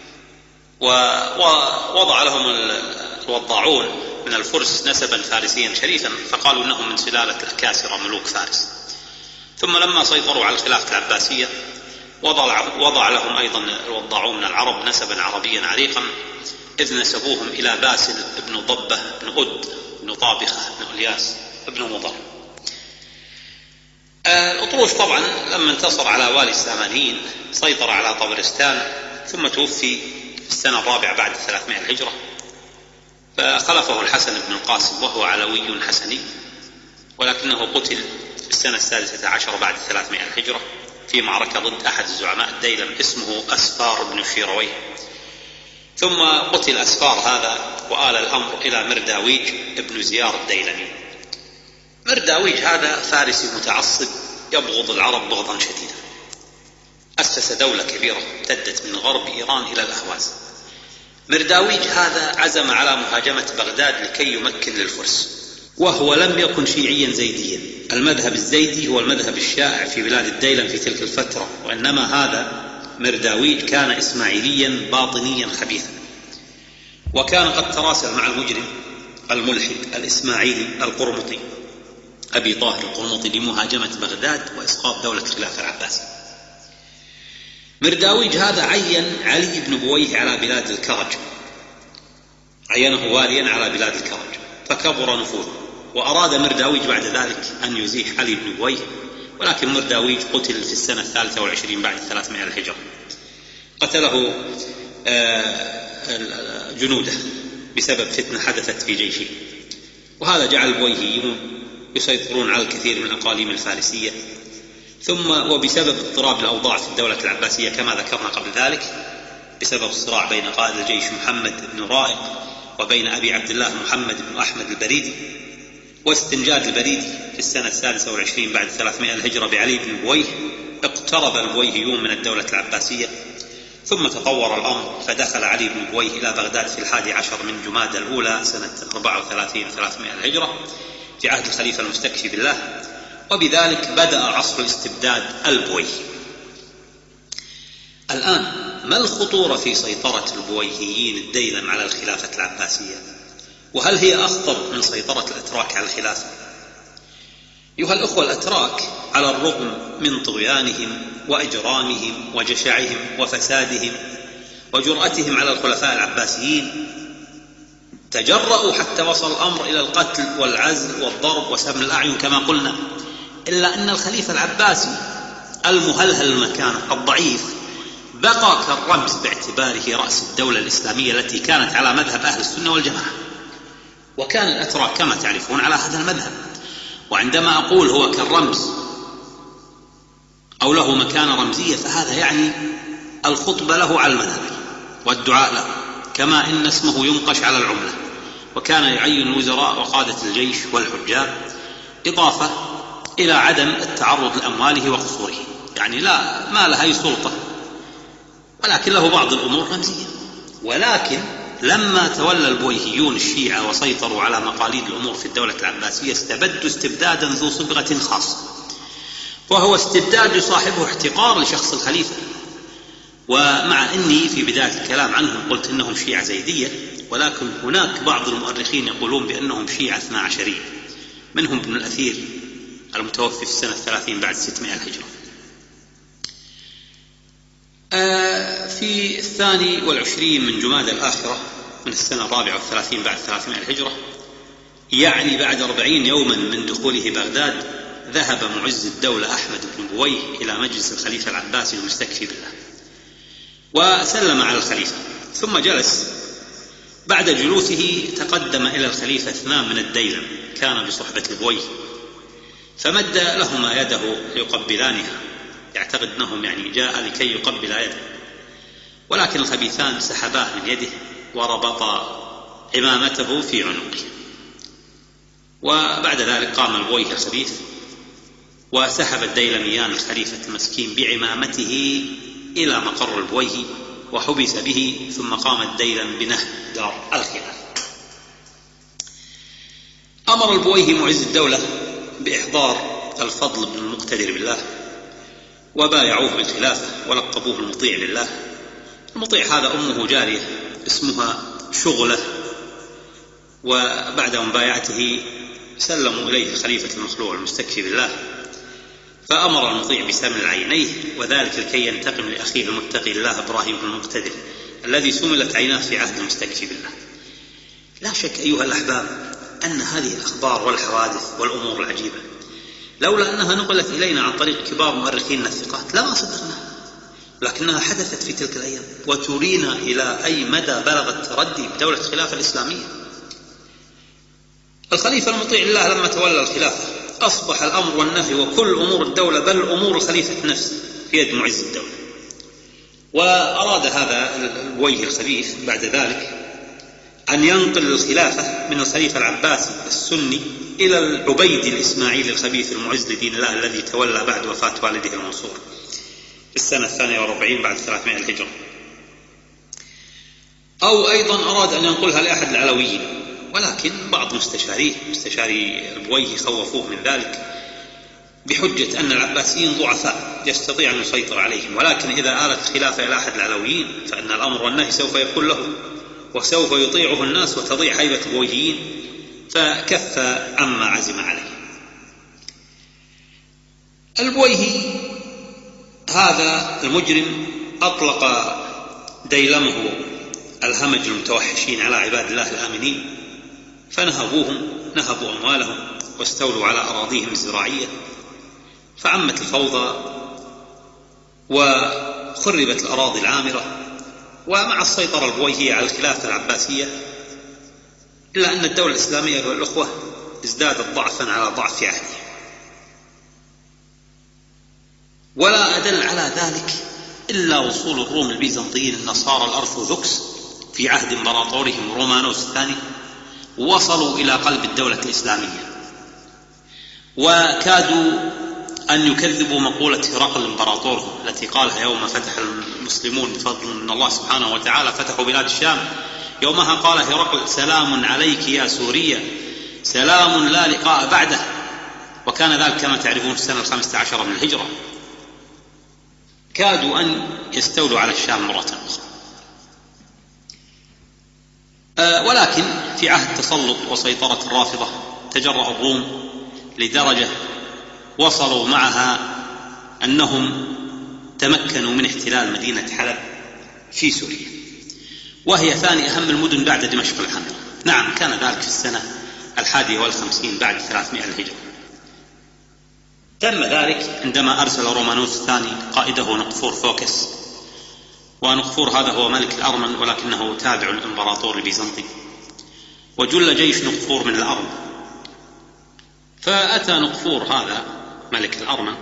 ووضع لهم الوضاعون من الفرس نسبا فارسيا شريفا، فقالوا أنهم من سلالة الأكاسرة ملوك فارس. ثم لما سيطروا على الخلافة العباسية وضع, وضع لهم أيضا الوضاعون من العرب نسبا عربيا عريقا، إذ نسبوهم إلى باسل بن ضبة بن أد بن طابخة بن إلياس بن مضر. الأطروش طبعا لما انتصر على والي السامانيين سيطر على طبرستان، ثم توفي في السنة الرابعة بعد ثلاثمائة الهجرة، فخلفه الحسن بن القاسم وهو علوي حسني، ولكنه قتل في السنة السادسة عشر بعد ثلاثمائة الهجرة في معركة ضد أحد الزعماء الديلم اسمه أسفار بن شيرويه. ثم قتل أسفار هذا، وآل الأمر إلى مرداويج ابن زيار الديلمي، مرداويج هذا فارسي متعصب يبغض العرب بغضا شديدا، أسس دولة كبيرة امتدت من غرب إيران إلى الأهواز. مرداويج هذا عزم على مهاجمة بغداد لكي يمكن للفرس، وهو لم يكن شيعيا زيديا. المذهب الزيدي هو المذهب الشائع في بلاد الديلم في تلك الفترة، وإنما هذا مرداويج كان إسماعيليا باطنيا خبيثا، وكان قد تراسل مع المجرم الملحد الإسماعيلي القرمطي أبي طاهر القرمطي لمهاجمة بغداد وإسقاط دولة الخلافة العباسية. مرداويج هذا عين علي بن بويه على بلاد الكرج، عينه واليا على بلاد الكرج، فكبر نفوذه، وأراد مرداويج بعد ذلك أن يزيح علي بن بويه، ولكن مرداويج قتل في السنة الثالثة والعشرين بعد ثلاثمائة الهجرة. قتله جنوده بسبب فتنة حدثت في جيشه، وهذا جعل البويهيون يسيطرون على الكثير من الأقاليم الفارسية. ثم وبسبب اضطراب الأوضاع في الدولة العباسية كما ذكرنا قبل ذلك، بسبب الصراع بين قائد الجيش محمد بن رائق وبين أبي عبد الله محمد بن أحمد البريدي، واستنجاد البريدي في السنة السادسة والعشرين بعد ثلاثمائة الهجرة بعلي بن بويه، اقترب البويهيون من الدولة العباسية. ثم تطور الأمر فدخل علي بن بويه إلى بغداد في الحادي عشر من جمادى الأولى سنة أربعة وثلاثين ثلاثمائة الهجرة في عهد الخليفة المستكفي بالله، وبذلك بدأ عصر الاستبداد البويهي. الآن ما الخطورة في سيطرة البويهيين الديلم على الخلافة العباسية؟ وهل هي أخطر من سيطرة الأتراك على الخلافة؟ أيها الأخوة، الأتراك على الرغم من طغيانهم وإجرامهم وجشعهم وفسادهم وجرأتهم على الخلفاء العباسيين تجرؤوا حتى وصل الأمر إلى القتل والعزل والضرب وسم الأعين كما قلنا، إلا أن الخليفة العباسي المهلهل المكانة الضعيف بقى كالرمز باعتباره رأس الدولة الإسلامية التي كانت على مذهب أهل السنة والجماعة. وكان الأتراك كما تعرفون على هذا المذهب، وعندما أقول هو كالرمز أو له مكانة رمزية فهذا يعني الخطبة له على المذهب والدعاء له، كما إن اسمه ينقش على العملة، وكان يعين الوزراء وقادة الجيش والحجاب، إضافة إلى عدم التعرض لأمواله وقصوره، يعني لا ما له أي سلطة، ولكن له بعض الأمور رمزية. ولكن لما تولى البويهيون الشيعة وسيطروا على مقاليد الأمور في الدولة العباسية استبدوا استبدادا ذو صبغة خاصة، وهو استبداد يصاحبه احتقار لشخص الخليفة. ومع أني في بداية الكلام عنهم قلت إنهم شيعة زيدية، ولكن هناك بعض المؤرخين يقولون بأنهم شيعة اثنا عشرية، منهم ابن الأثير المتوفي في السنة الثلاثين بعد ستمائة الهجرة. في الثاني والعشرين من جمادى الآخرة من السنة الرابعة والثلاثين بعد ثلاثمائة الهجرة، يعني بعد أربعين يوما من دخوله بغداد، ذهب معز الدولة أحمد بن بويه إلى مجلس الخليفة العباسي المستكفي بالله وسلم على الخليفة، ثم جلس. بعد جلوسه تقدم إلى الخليفة اثنان من الديلم كان بصحبة البويه، فمد لهما يده ليقبلانها، يعتقد أنهم يعني جاء لكي يقبل يده، ولكن الخبيثان سحباه من يده وربطا عمامته في عنقه. وبعد ذلك قام البويه الخبيث وسحب الديلميان الخليفة المسكين بعمامته إلى مقر البويه وحبس به، ثم قام الديلم بنهب دار الخلافة. أمر البويه معز الدولة بإحضار الفضل بن المقتدر بالله، وبايعوه بالخلافة ولقبوه المطيع لله. المطيع هذا أمه جارية اسمها شغلة، وبعد مبايعته سلموا إليه الخليفة المخلوع المستكفي بالله، فأمر المطيع بسمل عينيه، وذلك لكي ينتقم لأخيه المتقي الله إبراهيم بن المقتدر الذي سملت عيناه في عهد المستكفي بالله. لا شك أيها الأحباب أن هذه الأخبار والحوادث والأمور العجيبة لولا أنها نقلت إلينا عن طريق كبار مؤرخين الثقات لما صدقنا، لكنها حدثت في تلك الأيام وترينا إلى أي مدى بلغ التردي بدولة الخلافة الإسلامية. الخليفة المطيع لله لما تولى الخلافة أصبح الأمر والنهي وكل أمور الدولة بل أمور الخليفة نفسه في يد معز الدولة. وأراد هذا البويه الخبيث بعد ذلك أن ينقل الخلافة من الخليفة العباسي السني إلى العبيدي الإسماعيلي الخبيث المعز لدين الله الذي تولى بعد وفاة والده المنصور في السنة الثانية والأربعين بعد ثلاثمائة الهجرة. أو أيضا أراد أن ينقلها لأحد العلويين، ولكن بعض مستشاريه مستشاري البويهي خوفوه من ذلك بحجة أن العباسيين ضعفاء يستطيع أن يسيطر عليهم، ولكن إذا آلت الخلافة إلى أحد العلويين فإن الأمر والنهي سوف يكون له وسوف يطيعه الناس وتضيع هيبة البويهيين، فكف عما عزم عليه. البويهي هذا المجرم أطلق ديلمه الهمج المتوحشين على عباد الله الآمنين، فنهبوهم نهبوا أموالهم واستولوا على أراضيهم الزراعية، فعمت الفوضى وخربت الأراضي العامرة. ومع السيطرة البويهية على الخلافة العباسية، إلا أن الدولة الإسلامية والأخوة ازدادت ضعفا على ضعف في عهدها. ولا أدل على ذلك إلا وصول الروم البيزنطيين النصارى الأرثوذكس في عهد إمبراطورهم رومانوس الثاني، وصلوا إلى قلب الدولة الإسلامية، وكادوا أن يكذبوا مقولة هرقل إمبراطورهم التي قالها يوم فتح المسلمون بفضل من الله سبحانه وتعالى فتحوا بلاد الشام. يومها قال هرقل: سلام عليك يا سوريا، سلام لا لقاء بعده. وكان ذلك كما تعرفون في السنة الخامسة عشر من الهجرة. كادوا أن يستولوا على الشام مرة أخرى. أه ولكن في عهد تسلط وسيطرة الرافضة تجرأ الروم لدرجة وصلوا معها أنهم تمكنوا من احتلال مدينة حلب في سوريا، وهي ثاني أهم المدن بعد دمشق الحمراء. نعم، كان ذلك في السنة الحادية والخمسين بعد ثلاثمائة الهجرة. تم ذلك عندما أرسل رومانوس الثاني قائده نقفور فوكس، ونقفور هذا هو ملك الأرمن ولكنه تابع الإمبراطور البيزنطي، وجل جيش نقفور من الأرض. فأتى نقفور هذا ملك الأرمن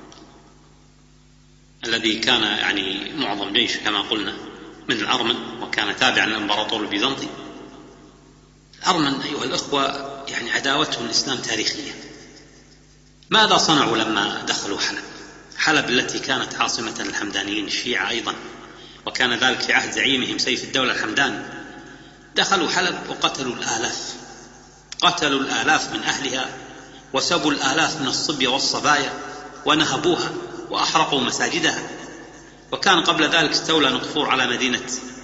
الذي كان يعني معظم جيش كما قلنا من الأرمن وكان تابعا للإمبراطور البيزنطي. الأرمن أيها الأخوة يعني عداوتهم الإسلام تاريخية. ماذا صنعوا لما دخلوا حلب؟ حلب التي كانت عاصمة الحمدانيين الشيعة أيضا، وكان ذلك في عهد زعيمهم سيف الدولة الحمداني. دخلوا حلب وقتلوا الآلاف، قتلوا الآلاف من أهلها، وسبوا الآلاف من الصبية والصبايا، ونهبوها وأحرقوا مساجدها. وكان قبل ذلك استولى نقفور على مدينة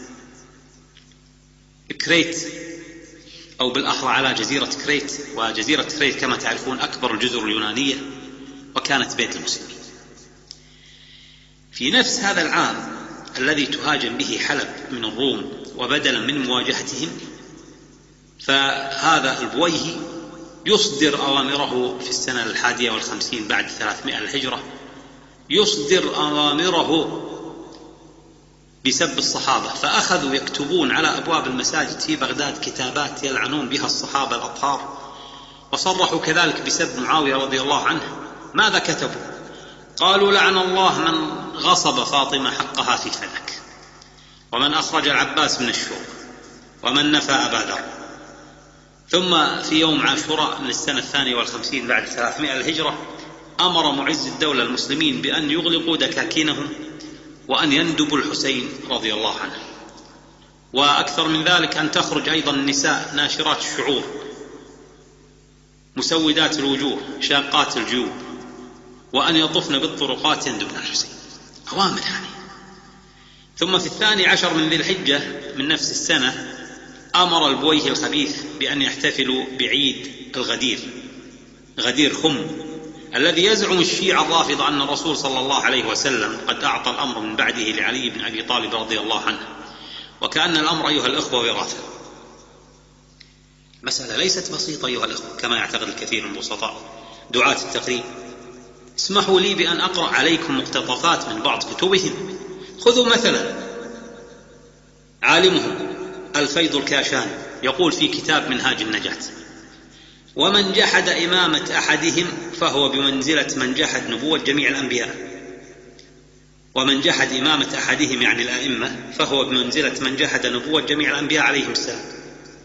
كريت، أو بالأحرى على جزيرة كريت، وجزيرة كريت كما تعرفون أكبر الجزر اليونانية، وكانت بيت المسلمين. في نفس هذا العام الذي تهاجم به حلب من الروم، وبدلا من مواجهتهم، فهذا البويهي يصدر أوامره في السنة الحادية والخمسين بعد ثلاثمائة الهجرة، يصدر أوامره بسب الصحابة. فأخذوا يكتبون على أبواب المساجد في بغداد كتابات يلعنون بها الصحابة الأطهار، وصرحوا كذلك بسب معاوية رضي الله عنه. ماذا كتبوا؟ قالوا: لعن الله من غصب فاطمة حقها في فلك، ومن أخرج العباس من الشوق، ومن نفى أبا ذر. ثم في يوم عاشوراء من السنة الثانية والخمسين بعد ثلاثمائة الهجرة أمر معز الدولة المسلمين بأن يغلقوا دكاكينهم وأن يندبوا الحسين رضي الله عنه. وأكثر من ذلك أن تخرج أيضا النساء ناشرات الشعور، مسودات الوجوه، شاقات الجيوب، وأن يطفن بالطرقات يندبن الحسين. أوامر يعني. ثم في الثاني عشر من ذي الحجة من نفس السنة أمر البويهي الخبيث بأن يحتفلوا بعيد الغدير، غدير خم، الذي يزعم الشيعة الرافضة أن الرسول صلى الله عليه وسلم قد أعطى الأمر من بعده لعلي بن أبي طالب رضي الله عنه، وكأن الأمر أيها الأخوة وراثة. مسألة ليست بسيطة أيها الأخوة كما يعتقد الكثير من بسطاء دعاة التقريب. اسمحوا لي بأن أقرأ عليكم مقتطفات من بعض كتبهم. خذوا مثلا عالمهم الفيض الكاشاني يقول في كتاب منهاج النجاة: ومن جحد إمامة أحدهم فهو بمنزلة من جحد نبوة جميع الأنبياء. ومن جحد إمامة أحدهم يعني الأئمة فهو بمنزلة من جحد نبوة جميع الأنبياء عليهم السلام.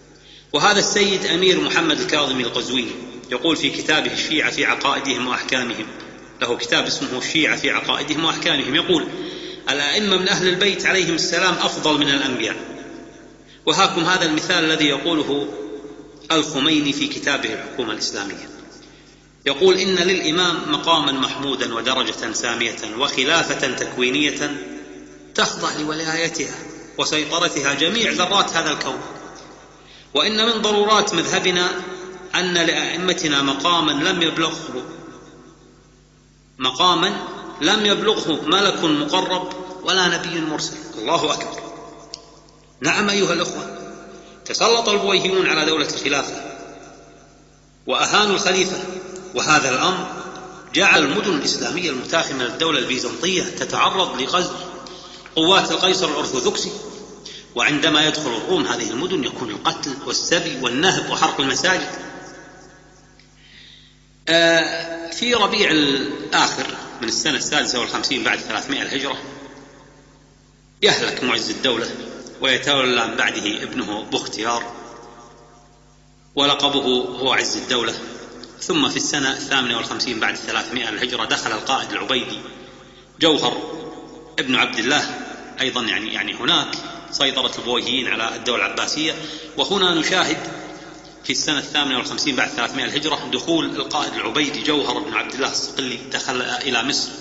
وهذا السيد أمير محمد الكاظمي القزويني يقول في كتابه الشيعة في عقائدهم وأحكامهم، له كتاب اسمه الشيعة في عقائدهم وأحكامهم، يقول: الأئمة من أهل البيت عليهم السلام أفضل من الأنبياء. وهاكم هذا المثال الذي يقوله الخميني في كتابه الحكومة الإسلامية، يقول: إن للإمام مقاما محمودا ودرجة سامية وخلافة تكوينية تخضع لولايتها وسيطرتها جميع ذرات هذا الكون، وإن من ضرورات مذهبنا أن لأئمتنا مقاما لم يبلغه مقاما لم يبلغه ملك مقرب ولا نبي مرسل. الله أكبر. نعم أيها الأخوة، تسلط البويهيون على دولة الخلافة وأهانوا الخليفة، وهذا الأمر جعل المدن الإسلامية المتاخمة من الدولة البيزنطية تتعرض لغزو قوات القيصر الأرثوذكسي، وعندما يدخل الروم هذه المدن يكون القتل والسبي والنهب وحرق المساجد. في ربيع الآخر من السنة السادسة والخمسين بعد ثلاثمائة الهجرة يهلك معز الدولة ويتولى من بعده ابنه بختيار، ولقبه هو عز الدولة. ثم في السنة الثامنة والخمسين بعد ثلاثمائة الهجرة دخل القائد العبيدي جوهر ابن عبد الله أيضا، يعني يعني هناك سيطرة البويهيين على الدولة العباسية. وهنا نشاهد في السنة الثامنة والخمسين بعد ثلاثمائة الهجرة دخول القائد العبيدي جوهر بن عبد الله الصقلي، دخل إلى مصر،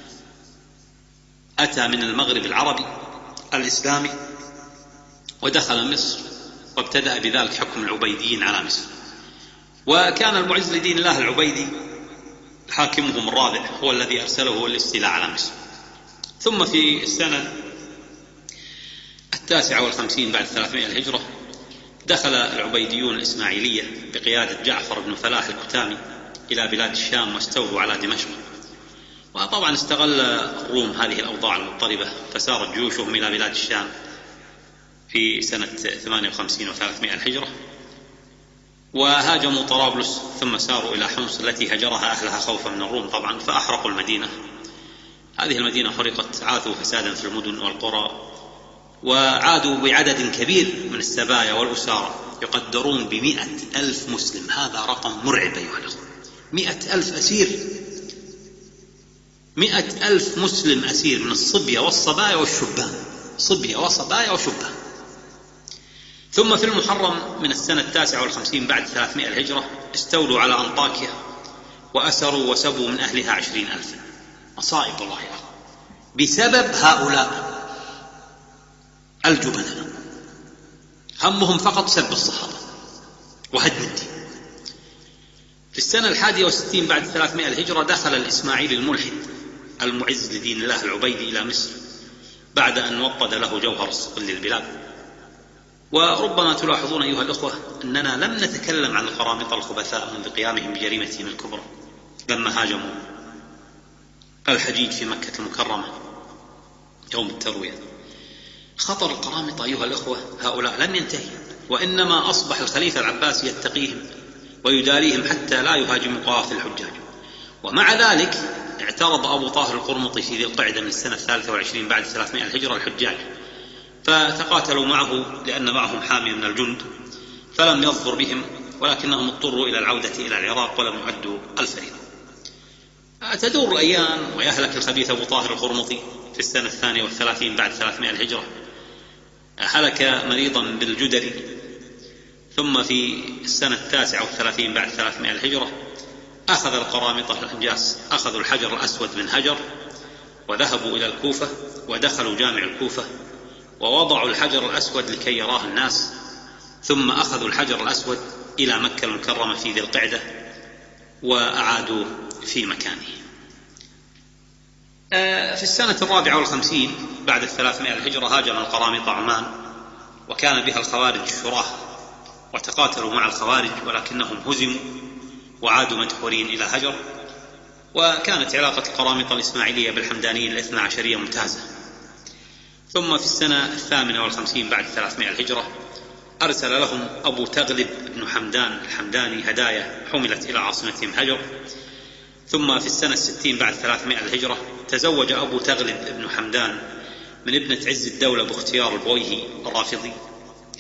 أتى من المغرب العربي الإسلامي ودخل مصر، وابتدأ بذلك حكم العبيديين على مصر. وكان المعز لدين الله العبيدي حاكمهم الرابع هو الذي أرسله الاستيلاء على مصر. ثم في السنة التاسعة والخمسين بعد ثلاثمائة الهجرة دخل العبيديون الإسماعيلية بقيادة جعفر بن فلاح الكتامي إلى بلاد الشام واستولوا على دمشق. وطبعا استغل الروم هذه الأوضاع المضطربة فسارت جيوشهم إلى بلاد الشام في سنة ثمانية وخمسين وثلاثمائة الهجرة، وهاجموا طرابلس ثم ساروا إلى حمص التي هجرها أهلها خوفا من الروم طبعا، فأحرقوا المدينة. هذه المدينة حرقت، عاثوا فسادا في المدن والقرى، وعادوا بعدد كبير من السبايا والأسارى يقدرون بمئة ألف مسلم. هذا رقم مرعب أيها الأخوة، مئة ألف أسير، مئة ألف مسلم أسير من الصبية والصبايا والشبان، صبية وصبايا وشبان. ثم في المحرم من السنة التاسعة والخمسين بعد ثلاثمائة الهجرة استولوا على أنطاكيا وأسروا وسبوا من أهلها عشرين ألفا. مصائب الله يا أخوة بسبب هؤلاء الجبناء، همهم فقط سب الصحابة وهدم الدين. في السنة الحادية والستين بعد ثلاثمائة الهجرة دخل الإسماعيلي الملحد المعز لدين الله العبيدي إلى مصر بعد أن وطد له جوهر الصقلي البلاد. وربما تلاحظون أيها الأخوة أننا لم نتكلم عن القرامطة الخبثاء منذ قيامهم بجريمتهم الكبرى لما هاجموا الحجيج في مكة المكرمة يوم التروية. خطر القرامطة أيها الأخوة هؤلاء لم ينتهي، وإنما أصبح الخليفة العباسي يتقيهم ويداريهم حتى لا يهاجموا قوافل الحجاج. ومع ذلك اعترض أبو طاهر القرمطي في ذي القعدة من السنة الثالثة والعشرين بعد ثلاثمائة الهجرة الحجاج، فتقاتلوا معه لأن معهم حامية من الجند، فلم يظفر بهم، ولكنهم اضطروا إلى العودة إلى العراق ولم يعدوا الفريضة. تدور الأيام ويهلك الخبيث أبو طاهر القرمطي في السنة الثانية والثلاثين بعد ثلاثمائة الهجرة، هلك مريضا بالجدري. ثم في السنة التاسعة والثلاثين بعد ثلاثمائة الهجرة أخذ القرامطة الأنجاس، أخذوا الحجر الأسود من هجر وذهبوا إلى الكوفة ودخلوا جامع الكوفة ووضعوا الحجر الأسود لكي يراه الناس، ثم أخذوا الحجر الأسود إلى مكة المكرمة في ذي القعدة وأعادوا في مكانه. في السنة الرابعة والخمسين بعد الثلاثمائة الهجرة هاجم القرامطة عمان، وكان بها الخوارج الشراه، وتقاتلوا مع الخوارج ولكنهم هزموا وعادوا مدحورين إلى هجر. وكانت علاقة القرامطة الإسماعيلية بالحمدانيين الاثنى عشرية ممتازة. ثم في السنة الثامنة والخمسين بعد ثلاثمائة الهجرة أرسل لهم أبو تغلب بن حمدان الحمداني هدايا حملت إلى عاصمتهم هجر. ثم في السنة الستين بعد ثلاثمائة الهجرة تزوج أبو تغلب بن حمدان من ابنة عز الدولة باختيار البويهي الرافضي،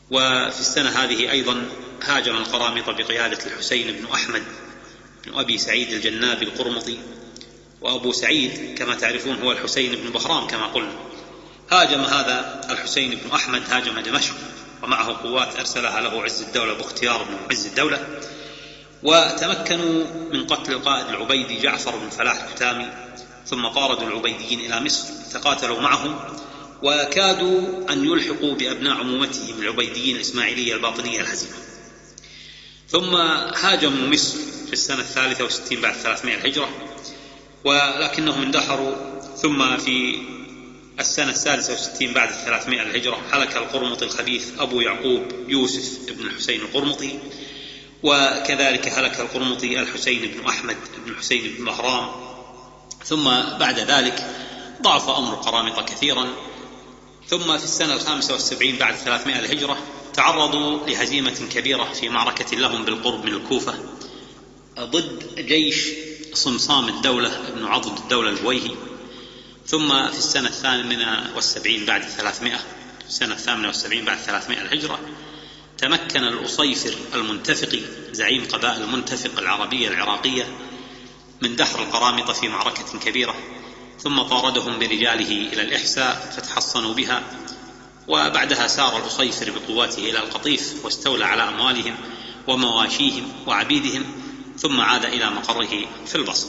وفي السنة هذه أيضا هاجم القرامطة بقيادة الحسين بن أحمد بن أبي سعيد الجنابي القرمطي، وأبو سعيد كما تعرفون هو الحسين بن بهرام كما قلنا. هاجم هذا الحسين بن أحمد هاجم دمشق، ومعه قوات أرسلها له عز الدولة باختيار بن عز الدولة، وتمكنوا من قتل القائد العبيدي جعفر بن فلاح الكتامي، ثم طاردوا العبيديين إلى مصر تقاتلوا معهم، وكادوا أن يلحقوا بأبناء عمومتهم العبيديين الإسماعيلية الباطنية الهزيمة. ثم هاجموا مصر في السنة الثالثة والستين بعد ثلاثمائة الهجرة، ولكنهم اندحروا. ثم في السنة السادسة والستين بعد الثلاثمائة الهجرة هلك القرمطي الخبيث أبو يعقوب يوسف بن الحسين القرمطي، وكذلك هلك القرمطي الحسين بن أحمد بن الحسين بن بهرام. ثم بعد ذلك ضعف أمر القرامطة كثيرا. ثم في السنة الخامسة والسبعين بعد ثلاثمائة الهجرة تعرضوا لهزيمة كبيرة في معركة لهم بالقرب من الكوفة ضد جيش صمصام الدولة ابن عضد الدولة البويهي. ثم في السنة الثامنة والسبعين بعد ثلاثمائة السنة الثامنة والسبعين بعد ثلاثمائة الهجرة تمكن الأصيفر المنتفقي زعيم قبائل المنتفق العربية العراقية من دحر القرامطة في معركة كبيرة، ثم طاردهم برجاله إلى الإحساء فتحصنوا بها، وبعدها سار الأصيفر بقواته إلى القطيف واستولى على أموالهم ومواشيهم وعبيدهم، ثم عاد إلى مقره في البصرة.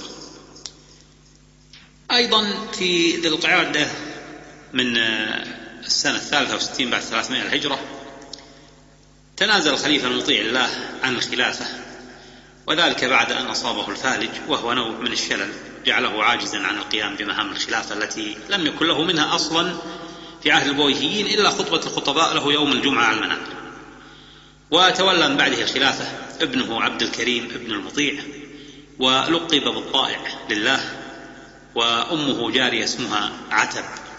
أيضا في ذي القعدة من السنة الثالثة والستين بعد ثلاثمائة الهجرة تنازل الخليفة المطيع الله عن الخلافة، وذلك بعد أن أصابه الفالج، وهو نوع من الشلل جعله عاجزا عن القيام بمهام الخلافة التي لم يكن له منها أصلا في عهد البويهيين إلا خطبة الخطباء له يوم الجمعة على المنابر. وتولى من بعده الخلافة ابنه عبد الكريم ابن المطيع، ولقب بالطائع لله، وأمه جارية اسمها عتب.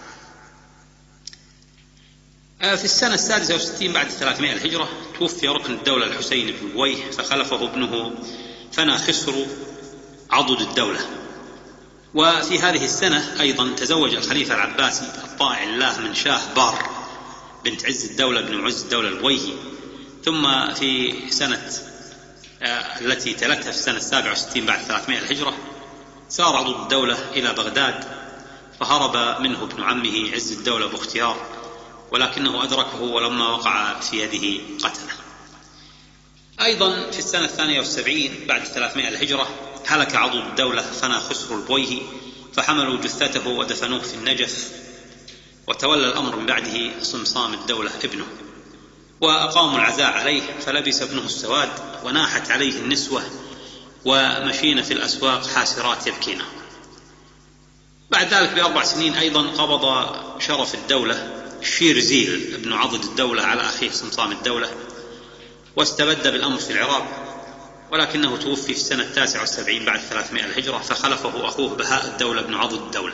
في السنة السادسة والستين بعد ثلاثمائة الهجرة توفي ركن الدولة الحسين بن بويه، فخلفه ابنه فنا خسر عضد الدولة. وفي هذه السنة أيضا تزوج الخليفة العباسي الطائع الله من شاه بار بنت عز الدولة بن عز الدولة البويهي. ثم في سنة التي تلتها في السنة السابعة والستين بعد ثلاثمائة الهجرة سار عضد الدولة إلى بغداد، فهرب منه ابن عمه عز الدولة باختيار، ولكنه أدركه، ولما وقع في يده قتله. أيضا في السنة الثانية والسبعين بعد ثلاثمائة الهجرة هلك عضد الدولة فنا خسر البويهي، فحملوا جثته ودفنوه في النجف، وتولى الأمر من بعده صمصام الدولة ابنه، وأقاموا العزاء عليه، فلبس ابنه السواد وناحت عليه النسوة ومشين في الأسواق حاسرات يبكين. بعد ذلك بأربع سنين أيضا قبض شرف الدولة شيرزيل ابن عضد الدولة على أخيه صمصام الدولة، واستبد بالأمر في العراق، ولكنه توفي في السنة التاسعة والسبعين بعد ثلاثمائة الهجرة، فخلفه أخوه بهاء الدولة ابن عضد الدولة.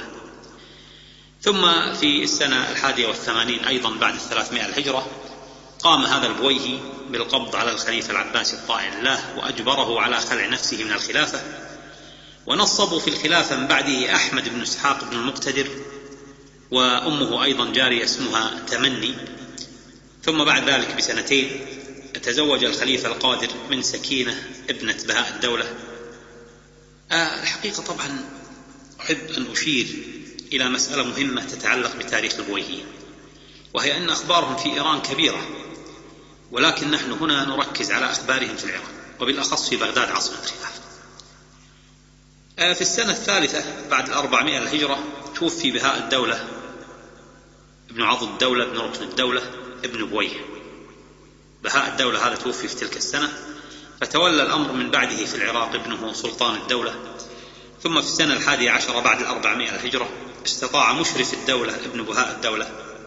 ثم في السنة الحادية والثمانين أيضا بعد الثلاثمائة الهجرة قام هذا البويهي بالقبض على الخليفة العباسي الطائع الله، وأجبره على خلع نفسه من الخلافة، ونصبوا في الخلافة من بعده أحمد بن إسحاق بن المقتدر، وأمه أيضا جارية اسمها تمني. ثم بعد ذلك بسنتين تزوج الخليفة القادر من سكينة ابنة بهاء الدولة. آه الحقيقة طبعا أحب أن أشير إلى مسألة مهمة تتعلق بتاريخ البويهيين، وهي أن أخبارهم في إيران كبيرة، ولكن نحن هنا نركز على أخبارهم في العراق، وبالأخص في بغداد عاصمة الخلافة. آه في السنة الثالثة بعد الأربعمائة الهجرة توفي بهاء الدولة ابن عضد الدولة ابن ركن الدولة ابن بويه. بهاء الدولة هذا توفي في تلك السنة، فتولى الأمر من بعده في العراق ابنه سلطان الدولة. ثم في السنة الحادية عشرة بعد الأربعمائة الهجرة استطاع مشرف الدولة ابن بهاء الدولة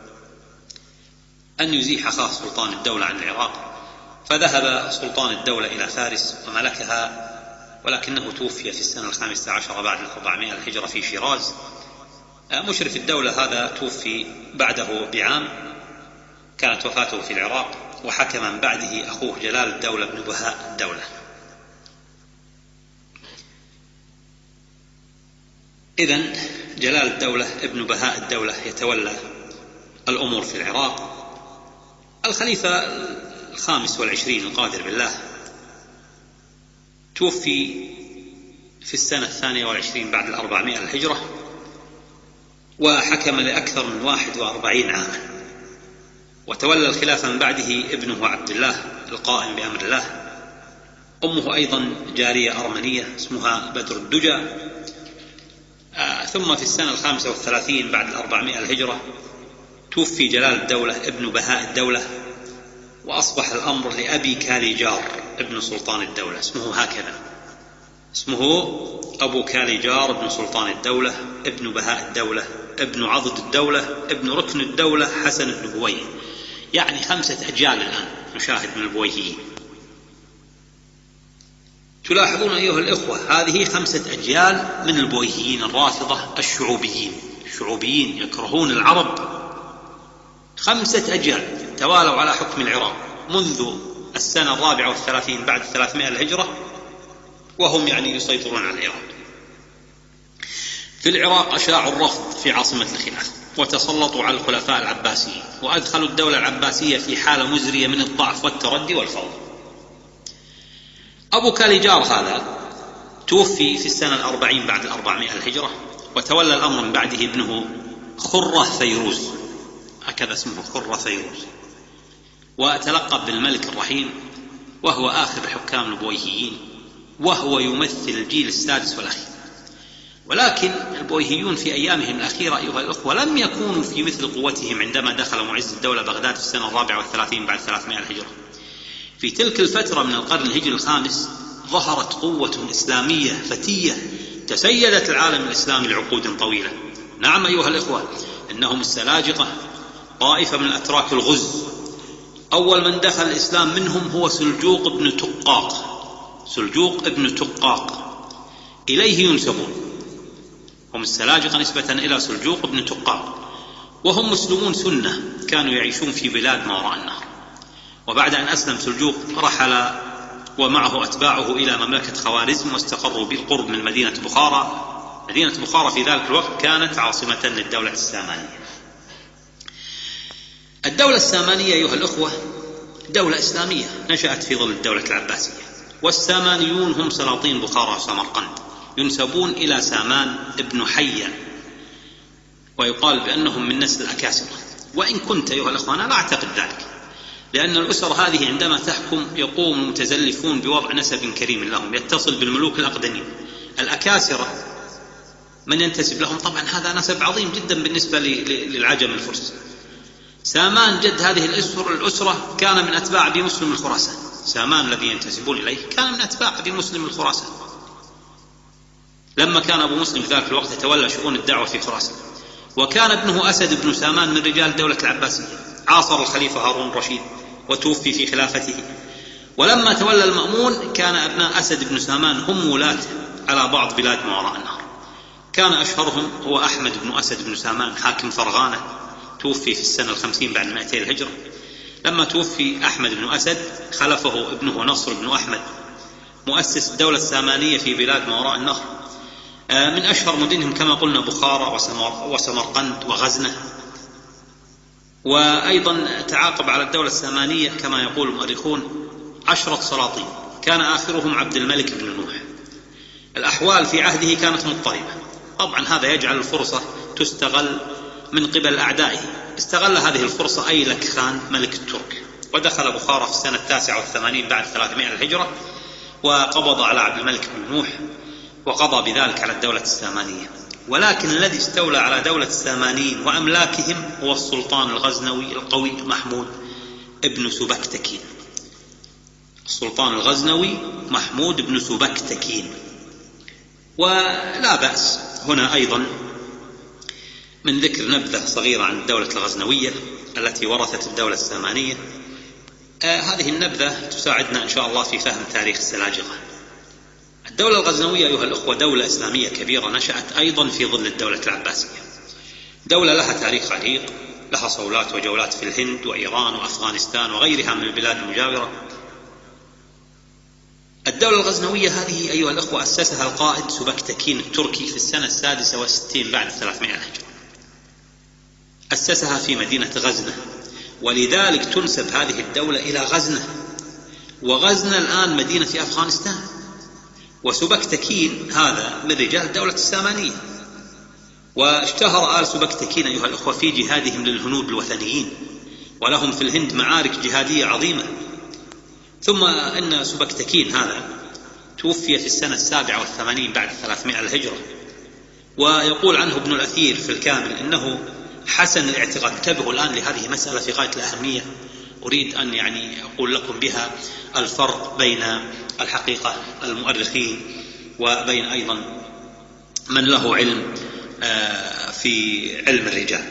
أن يزيح أخاه سلطان الدولة عن العراق، فذهب سلطان الدولة إلى فارس وملكها، ولكنه توفي في السنة الخامسة عشرة بعد الأربعمائة الهجرة في شيراز. مشرف الدولة هذا توفي بعده بعام، كانت وفاته في العراق، وحكم من بعده أخوه جلال الدولة بن بهاء الدولة. إذن جلال الدولة ابن بهاء الدولة يتولى الأمور في العراق. الخليفة الخامس والعشرين القادر بالله توفي في السنة الثانية والعشرين بعد الأربعمائة الهجرة، وحكم لأكثر من واحد وأربعين عاما، وتولى الخلافة من بعده ابنه عبد الله القائم بأمر الله. أمه أيضا جارية أرمنية اسمها بدر الدجى. آه ثم في السنة الخامسة والثلاثين بعد الأربعمائة الهجرة توفي جلال الدولة ابن بهاء الدولة، وأصبح الأمر لأبي كاليجار ابن سلطان الدولة، اسمه هكذا، اسمه أبو كاليجار ابن سلطان الدولة ابن بهاء الدولة ابن عضد الدولة ابن ركن الدولة حسن بن بويه. يعني خمسة أجيال الآن نشاهد من البويهيين. تلاحظون أيها الإخوة هذه خمسة أجيال من البويهيين الرافضة الشعوبيين. الشعوبيين يكرهون العرب. خمسة أجيال توالوا على حكم العراق منذ السنة الرابعة والثلاثين بعد الثلاثمائة الهجرة، وهم يعني يسيطرون على العراق. في العراق أشاعوا الرفض في عاصمة الخلافة، وتسلطوا على الخلفاء العباسيين، وأدخلوا الدولة العباسية في حالة مزرية من الضعف والتردي والفوضى. أبو كاليجار هذا توفي في السنة الأربعين بعد الأربعمائة الهجرة، وتولى الأمر من بعده ابنه خرة فيروز، هكذا اسمه خرة فيروز، وتلقب بالملك الرحيم، وهو آخر حكام البويهيين، وهو يمثل الجيل السادس والأخير. ولكن البويهيون في أيامهم الأخيرة أيها الأخوة لم يكونوا في مثل قوتهم عندما دخل معز الدولة بغداد في السنة الرابعة والثلاثين بعد ثلاثمائة الهجرة. في تلك الفترة من القرن الهجري الخامس ظهرت قوة إسلامية فتية تسيدت العالم الإسلامي لعقود طويلة. نعم أيها الإخوة، إنهم السلاجقة، طائفة من أتراك الغز. أول من دخل الإسلام منهم هو سلجوق ابن تقاق. سلجوق ابن تقاق إليه ينسبون، هم السلاجقة نسبة إلى سلجوق ابن تقاق، وهم مسلمون سنة كانوا يعيشون في بلاد ما وراء النهر. وبعد أن أسلم سلجوق رحل ومعه أتباعه إلى مملكة خوارزم، واستقروا بالقرب من مدينة بخارى. مدينة بخارى في ذلك الوقت كانت عاصمة للدولة السامانية. الدولة السامانية أيها الأخوة دولة إسلامية نشأت في ظل الدولة العباسية، والسامانيون هم سلاطين بخارى وسمرقند، ينسبون إلى سامان ابن حيان، ويقال بأنهم من نسل الأكاسرة. وإن كنت أيها الأخوة أنا لا أعتقد ذلك، لأن الأسر هذه عندما تحكم يقوم المتزلفون بوضع نسب كريم لهم يتصل بالملوك الأقدمين. الأكاسرة من ينتسب لهم طبعا هذا نسب عظيم جدا بالنسبة للعجم الفرس. سامان جد هذه الأسرة كان من أتباع أبي مسلم الخراسان. سامان الذي ينتسبون إليه كان من أتباع أبي مسلم الخراسان، لما كان أبو مسلم في ذلك الوقت يتولى شؤون الدعوة في خراسان. وكان ابنه أسد بن سامان من رجال الدولة العباسية، عاصر الخليفة هارون الرشيد وتوفي في خلافته. ولما تولى المأمون كان أبناء أسد بن سامان هم ولاة على بعض بلاد ما وراء النهر. كان أشهرهم هو أحمد بن أسد بن سامان حاكم فرغانة، توفي في السنة الخمسين بعد مائتي الهجرة. لما توفي أحمد بن أسد خلفه ابنه نصر بن أحمد، مؤسس الدولة السامانية في بلاد ما وراء النهر. من أشهر مدنهم كما قلنا بخارى وسمرقند وغزنة. وأيضا تعاقب على الدولة السامانية كما يقول المؤرخون عشرة سلاطين، كان آخرهم عبد الملك بن نوح. الأحوال في عهده كانت مضطربة، طبعا هذا يجعل الفرصة تستغل من قبل أعدائه. استغل هذه الفرصة أيلك خان ملك الترك، ودخل بخارى في السنة التاسعة والثمانين بعد ثلاثمائة الهجرة، وقبض على عبد الملك بن نوح، وقضى بذلك على الدولة السامانية. ولكن الذي استولى على دولة السامانيين وأملاكهم هو السلطان الغزنوي القوي محمود ابن سبكتكين. السلطان الغزنوي محمود بن سبكتكين. ولا بأس هنا أيضا من ذكر نبذة صغيرة عن الدولة الغزنوية التي ورثت الدولة السامانية. آه هذه النبذة تساعدنا إن شاء الله في فهم تاريخ السلاجقة. الدولة الغزنوية أيها الأخوة دولة إسلامية كبيرة نشأت أيضا في ظل الدولة العباسية. دولة لها تاريخ عريق، لها صولات وجولات في الهند وإيران وأفغانستان وغيرها من البلاد المجاورة. الدولة الغزنوية هذه أيها الأخوة أسسها القائد سبكتكين التركي في السنة السادسة والستين بعد ثلاثمائة الهجرة. أسسها في مدينة غزنة، ولذلك تنسب هذه الدولة إلى غزنة، وغزنة الآن مدينة في أفغانستان، وسبكتكين هذا من رجال الدولة السامانية. واشتهر آل سبكتكين أيها الأخوة في جهادهم للهنود الوثنيين، ولهم في الهند معارك جهادية عظيمة. ثم إن سبكتكين هذا توفي في السنة السابعة والثمانين بعد ثلاثمائة الهجرة، ويقول عنه ابن الأثير في الكامل إنه حسن الاعتقاد. انتبهوا الآن لهذه مسألة في غاية الأهمية، أريد أن يعني أقول لكم بها الفرق بين الحقيقة المؤرخين وبين أيضا من له علم في علم الرجال.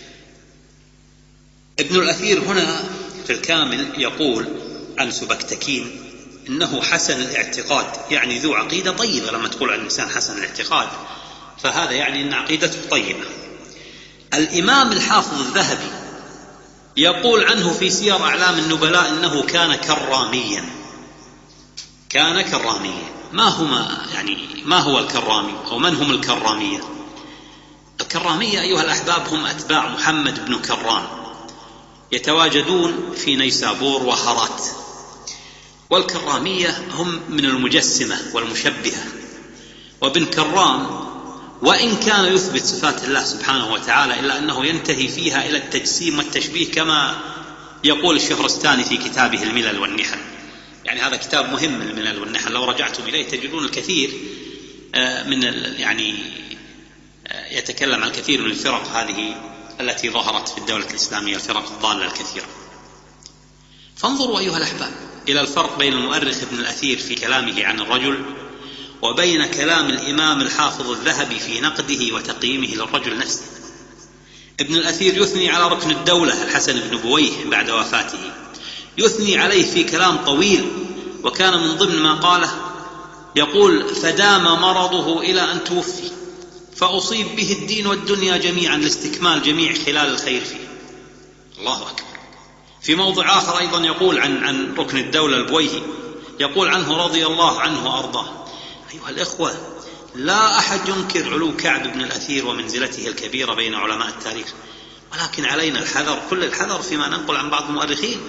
ابن الأثير هنا في الكامل يقول عن سبكتكين إنه حسن الاعتقاد، يعني ذو عقيدة طيبة. لما تقول عن الإنسان حسن الاعتقاد فهذا يعني أن عقيدته طيبة. الإمام الحافظ الذهبي يقول عنه في سير أعلام النبلاء إنه كان كراميا. كان كراميا. ما هما يعني ما هو الكرامي أو من هم الكرامية؟ الكرامية أيها الأحباب هم أتباع محمد بن كرام، يتواجدون في نيسابور وهرات. والكرامية هم من المجسمة والمشبهة. وابن كرام وإن كان يثبت صفات الله سبحانه وتعالى إلا أنه ينتهي فيها إلى التجسيم والتشبيه، كما يقول الشهرستاني في كتابه الملل والنحل. يعني هذا كتاب مهم، الملل والنحل، لو رجعتم إليه تجدون الكثير من يعني يتكلم عن الكثير من الفرق هذه التي ظهرت في الدولة الإسلامية، الفرق الضالة الكثيرة. فانظروا أيها الأحباب إلى الفرق بين المؤرخ ابن الأثير في كلامه عن الرجل وبين كلام الإمام الحافظ الذهبي في نقده وتقييمه للرجل نفسه. ابن الأثير يثني على ركن الدولة الحسن بن بويه بعد وفاته، يثني عليه في كلام طويل، وكان من ضمن ما قاله يقول: فدام مرضه إلى أن توفي، فأصيب به الدين والدنيا جميعا لاستكمال جميع خلال الخير فيه. الله أكبر. في موضع آخر أيضا يقول عن عن ركن الدولة البويهي، يقول عنه رضي الله عنه وأرضاه. أيها الإخوة، لا أحد ينكر علو كعب بن الأثير ومنزلته الكبيرة بين علماء التاريخ، ولكن علينا الحذر، كل الحذر فيما ننقل عن بعض المؤرخين.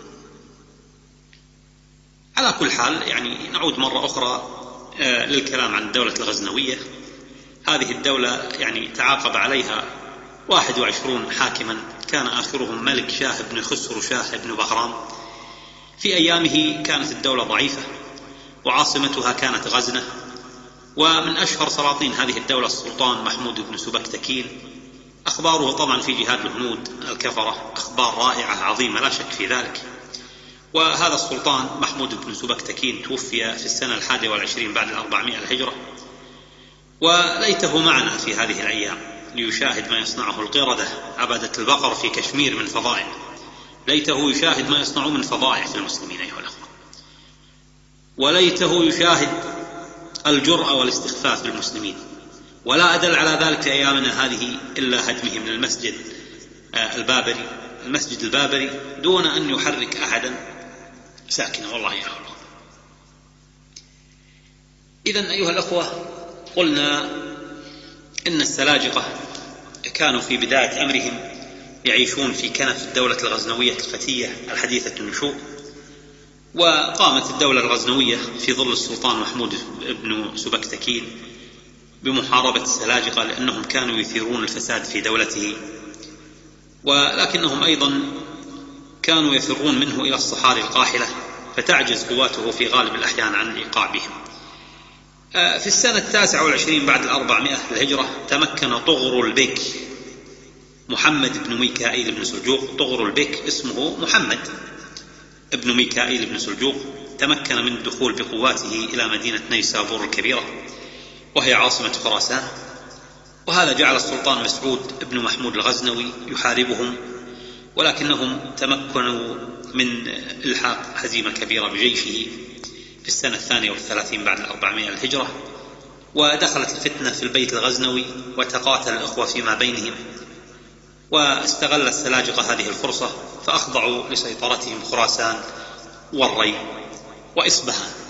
على كل حال يعني نعود مرة أخرى للكلام عن الدولة الغزنوية. هذه الدولة يعني تعاقب عليها واحد وعشرون حاكما، كان آخرهم ملك شاه بن خسرو شاه بن بهرام. في أيامه كانت الدولة ضعيفة وعاصمتها كانت غزنة، ومن أشهر سلاطين هذه الدولة السلطان محمود بن سبكتكين. أخباره طبعا في جهاد الهنود الكفرة أخبار رائعة عظيمة لا شك في ذلك. وهذا السلطان محمود بن سبكتكين توفي في السنة الحادية والعشرين بعد الأربعمائة الهجرة، وليته معنا في هذه الأيام ليشاهد ما يصنعه القردة عبدة البقر في كشمير من فضائع. ليته يشاهد ما يصنعون من فضائع في المسلمين أيها الأخوة، وليته يشاهد الجرأة والاستخفاف بالمسلمين. ولا أدل على ذلك في أيامنا هذه إلا هدمه من المسجد البابري المسجد البابري دون أن يحرك أحدا ساكنا، والله يا الله. إذن أيها الأخوة، قلنا إن السلاجقة كانوا في بداية أمرهم يعيشون في كنف الدولة الغزنوية الفتية الحديثة النشوء، وقامت الدولة الغزنوية في ظل السلطان محمود بن سبكتكين بمحاربة السلاجقة، لأنهم كانوا يثيرون الفساد في دولته، ولكنهم أيضا كانوا يفرون منه إلى الصحاري القاحلة، فتعجز قواته في غالب الأحيان عن الإيقاع بهم. في السنة التاسعة والعشرين بعد الأربعمائة الهجرة تمكن طغر البك محمد بن ميكائيل بن سلجوق. طغر البك اسمه محمد ابن ميكائيل بن سلجوق، تمكن من الدخول بقواته إلى مدينة نيسابور الكبيرة وهي عاصمة خراسان، وهذا جعل السلطان مسعود بن محمود الغزنوي يحاربهم، ولكنهم تمكنوا من إلحاق هزيمة كبيرة بجيشه في السنة الثانية والثلاثين بعد الأربعمائة الهجرة. ودخلت الفتنة في البيت الغزنوي وتقاتل الأخوة فيما بينهم، واستغل السلاجقة هذه الفرصة فأخضعوا لسيطرتهم خراسان والري وإصبهان.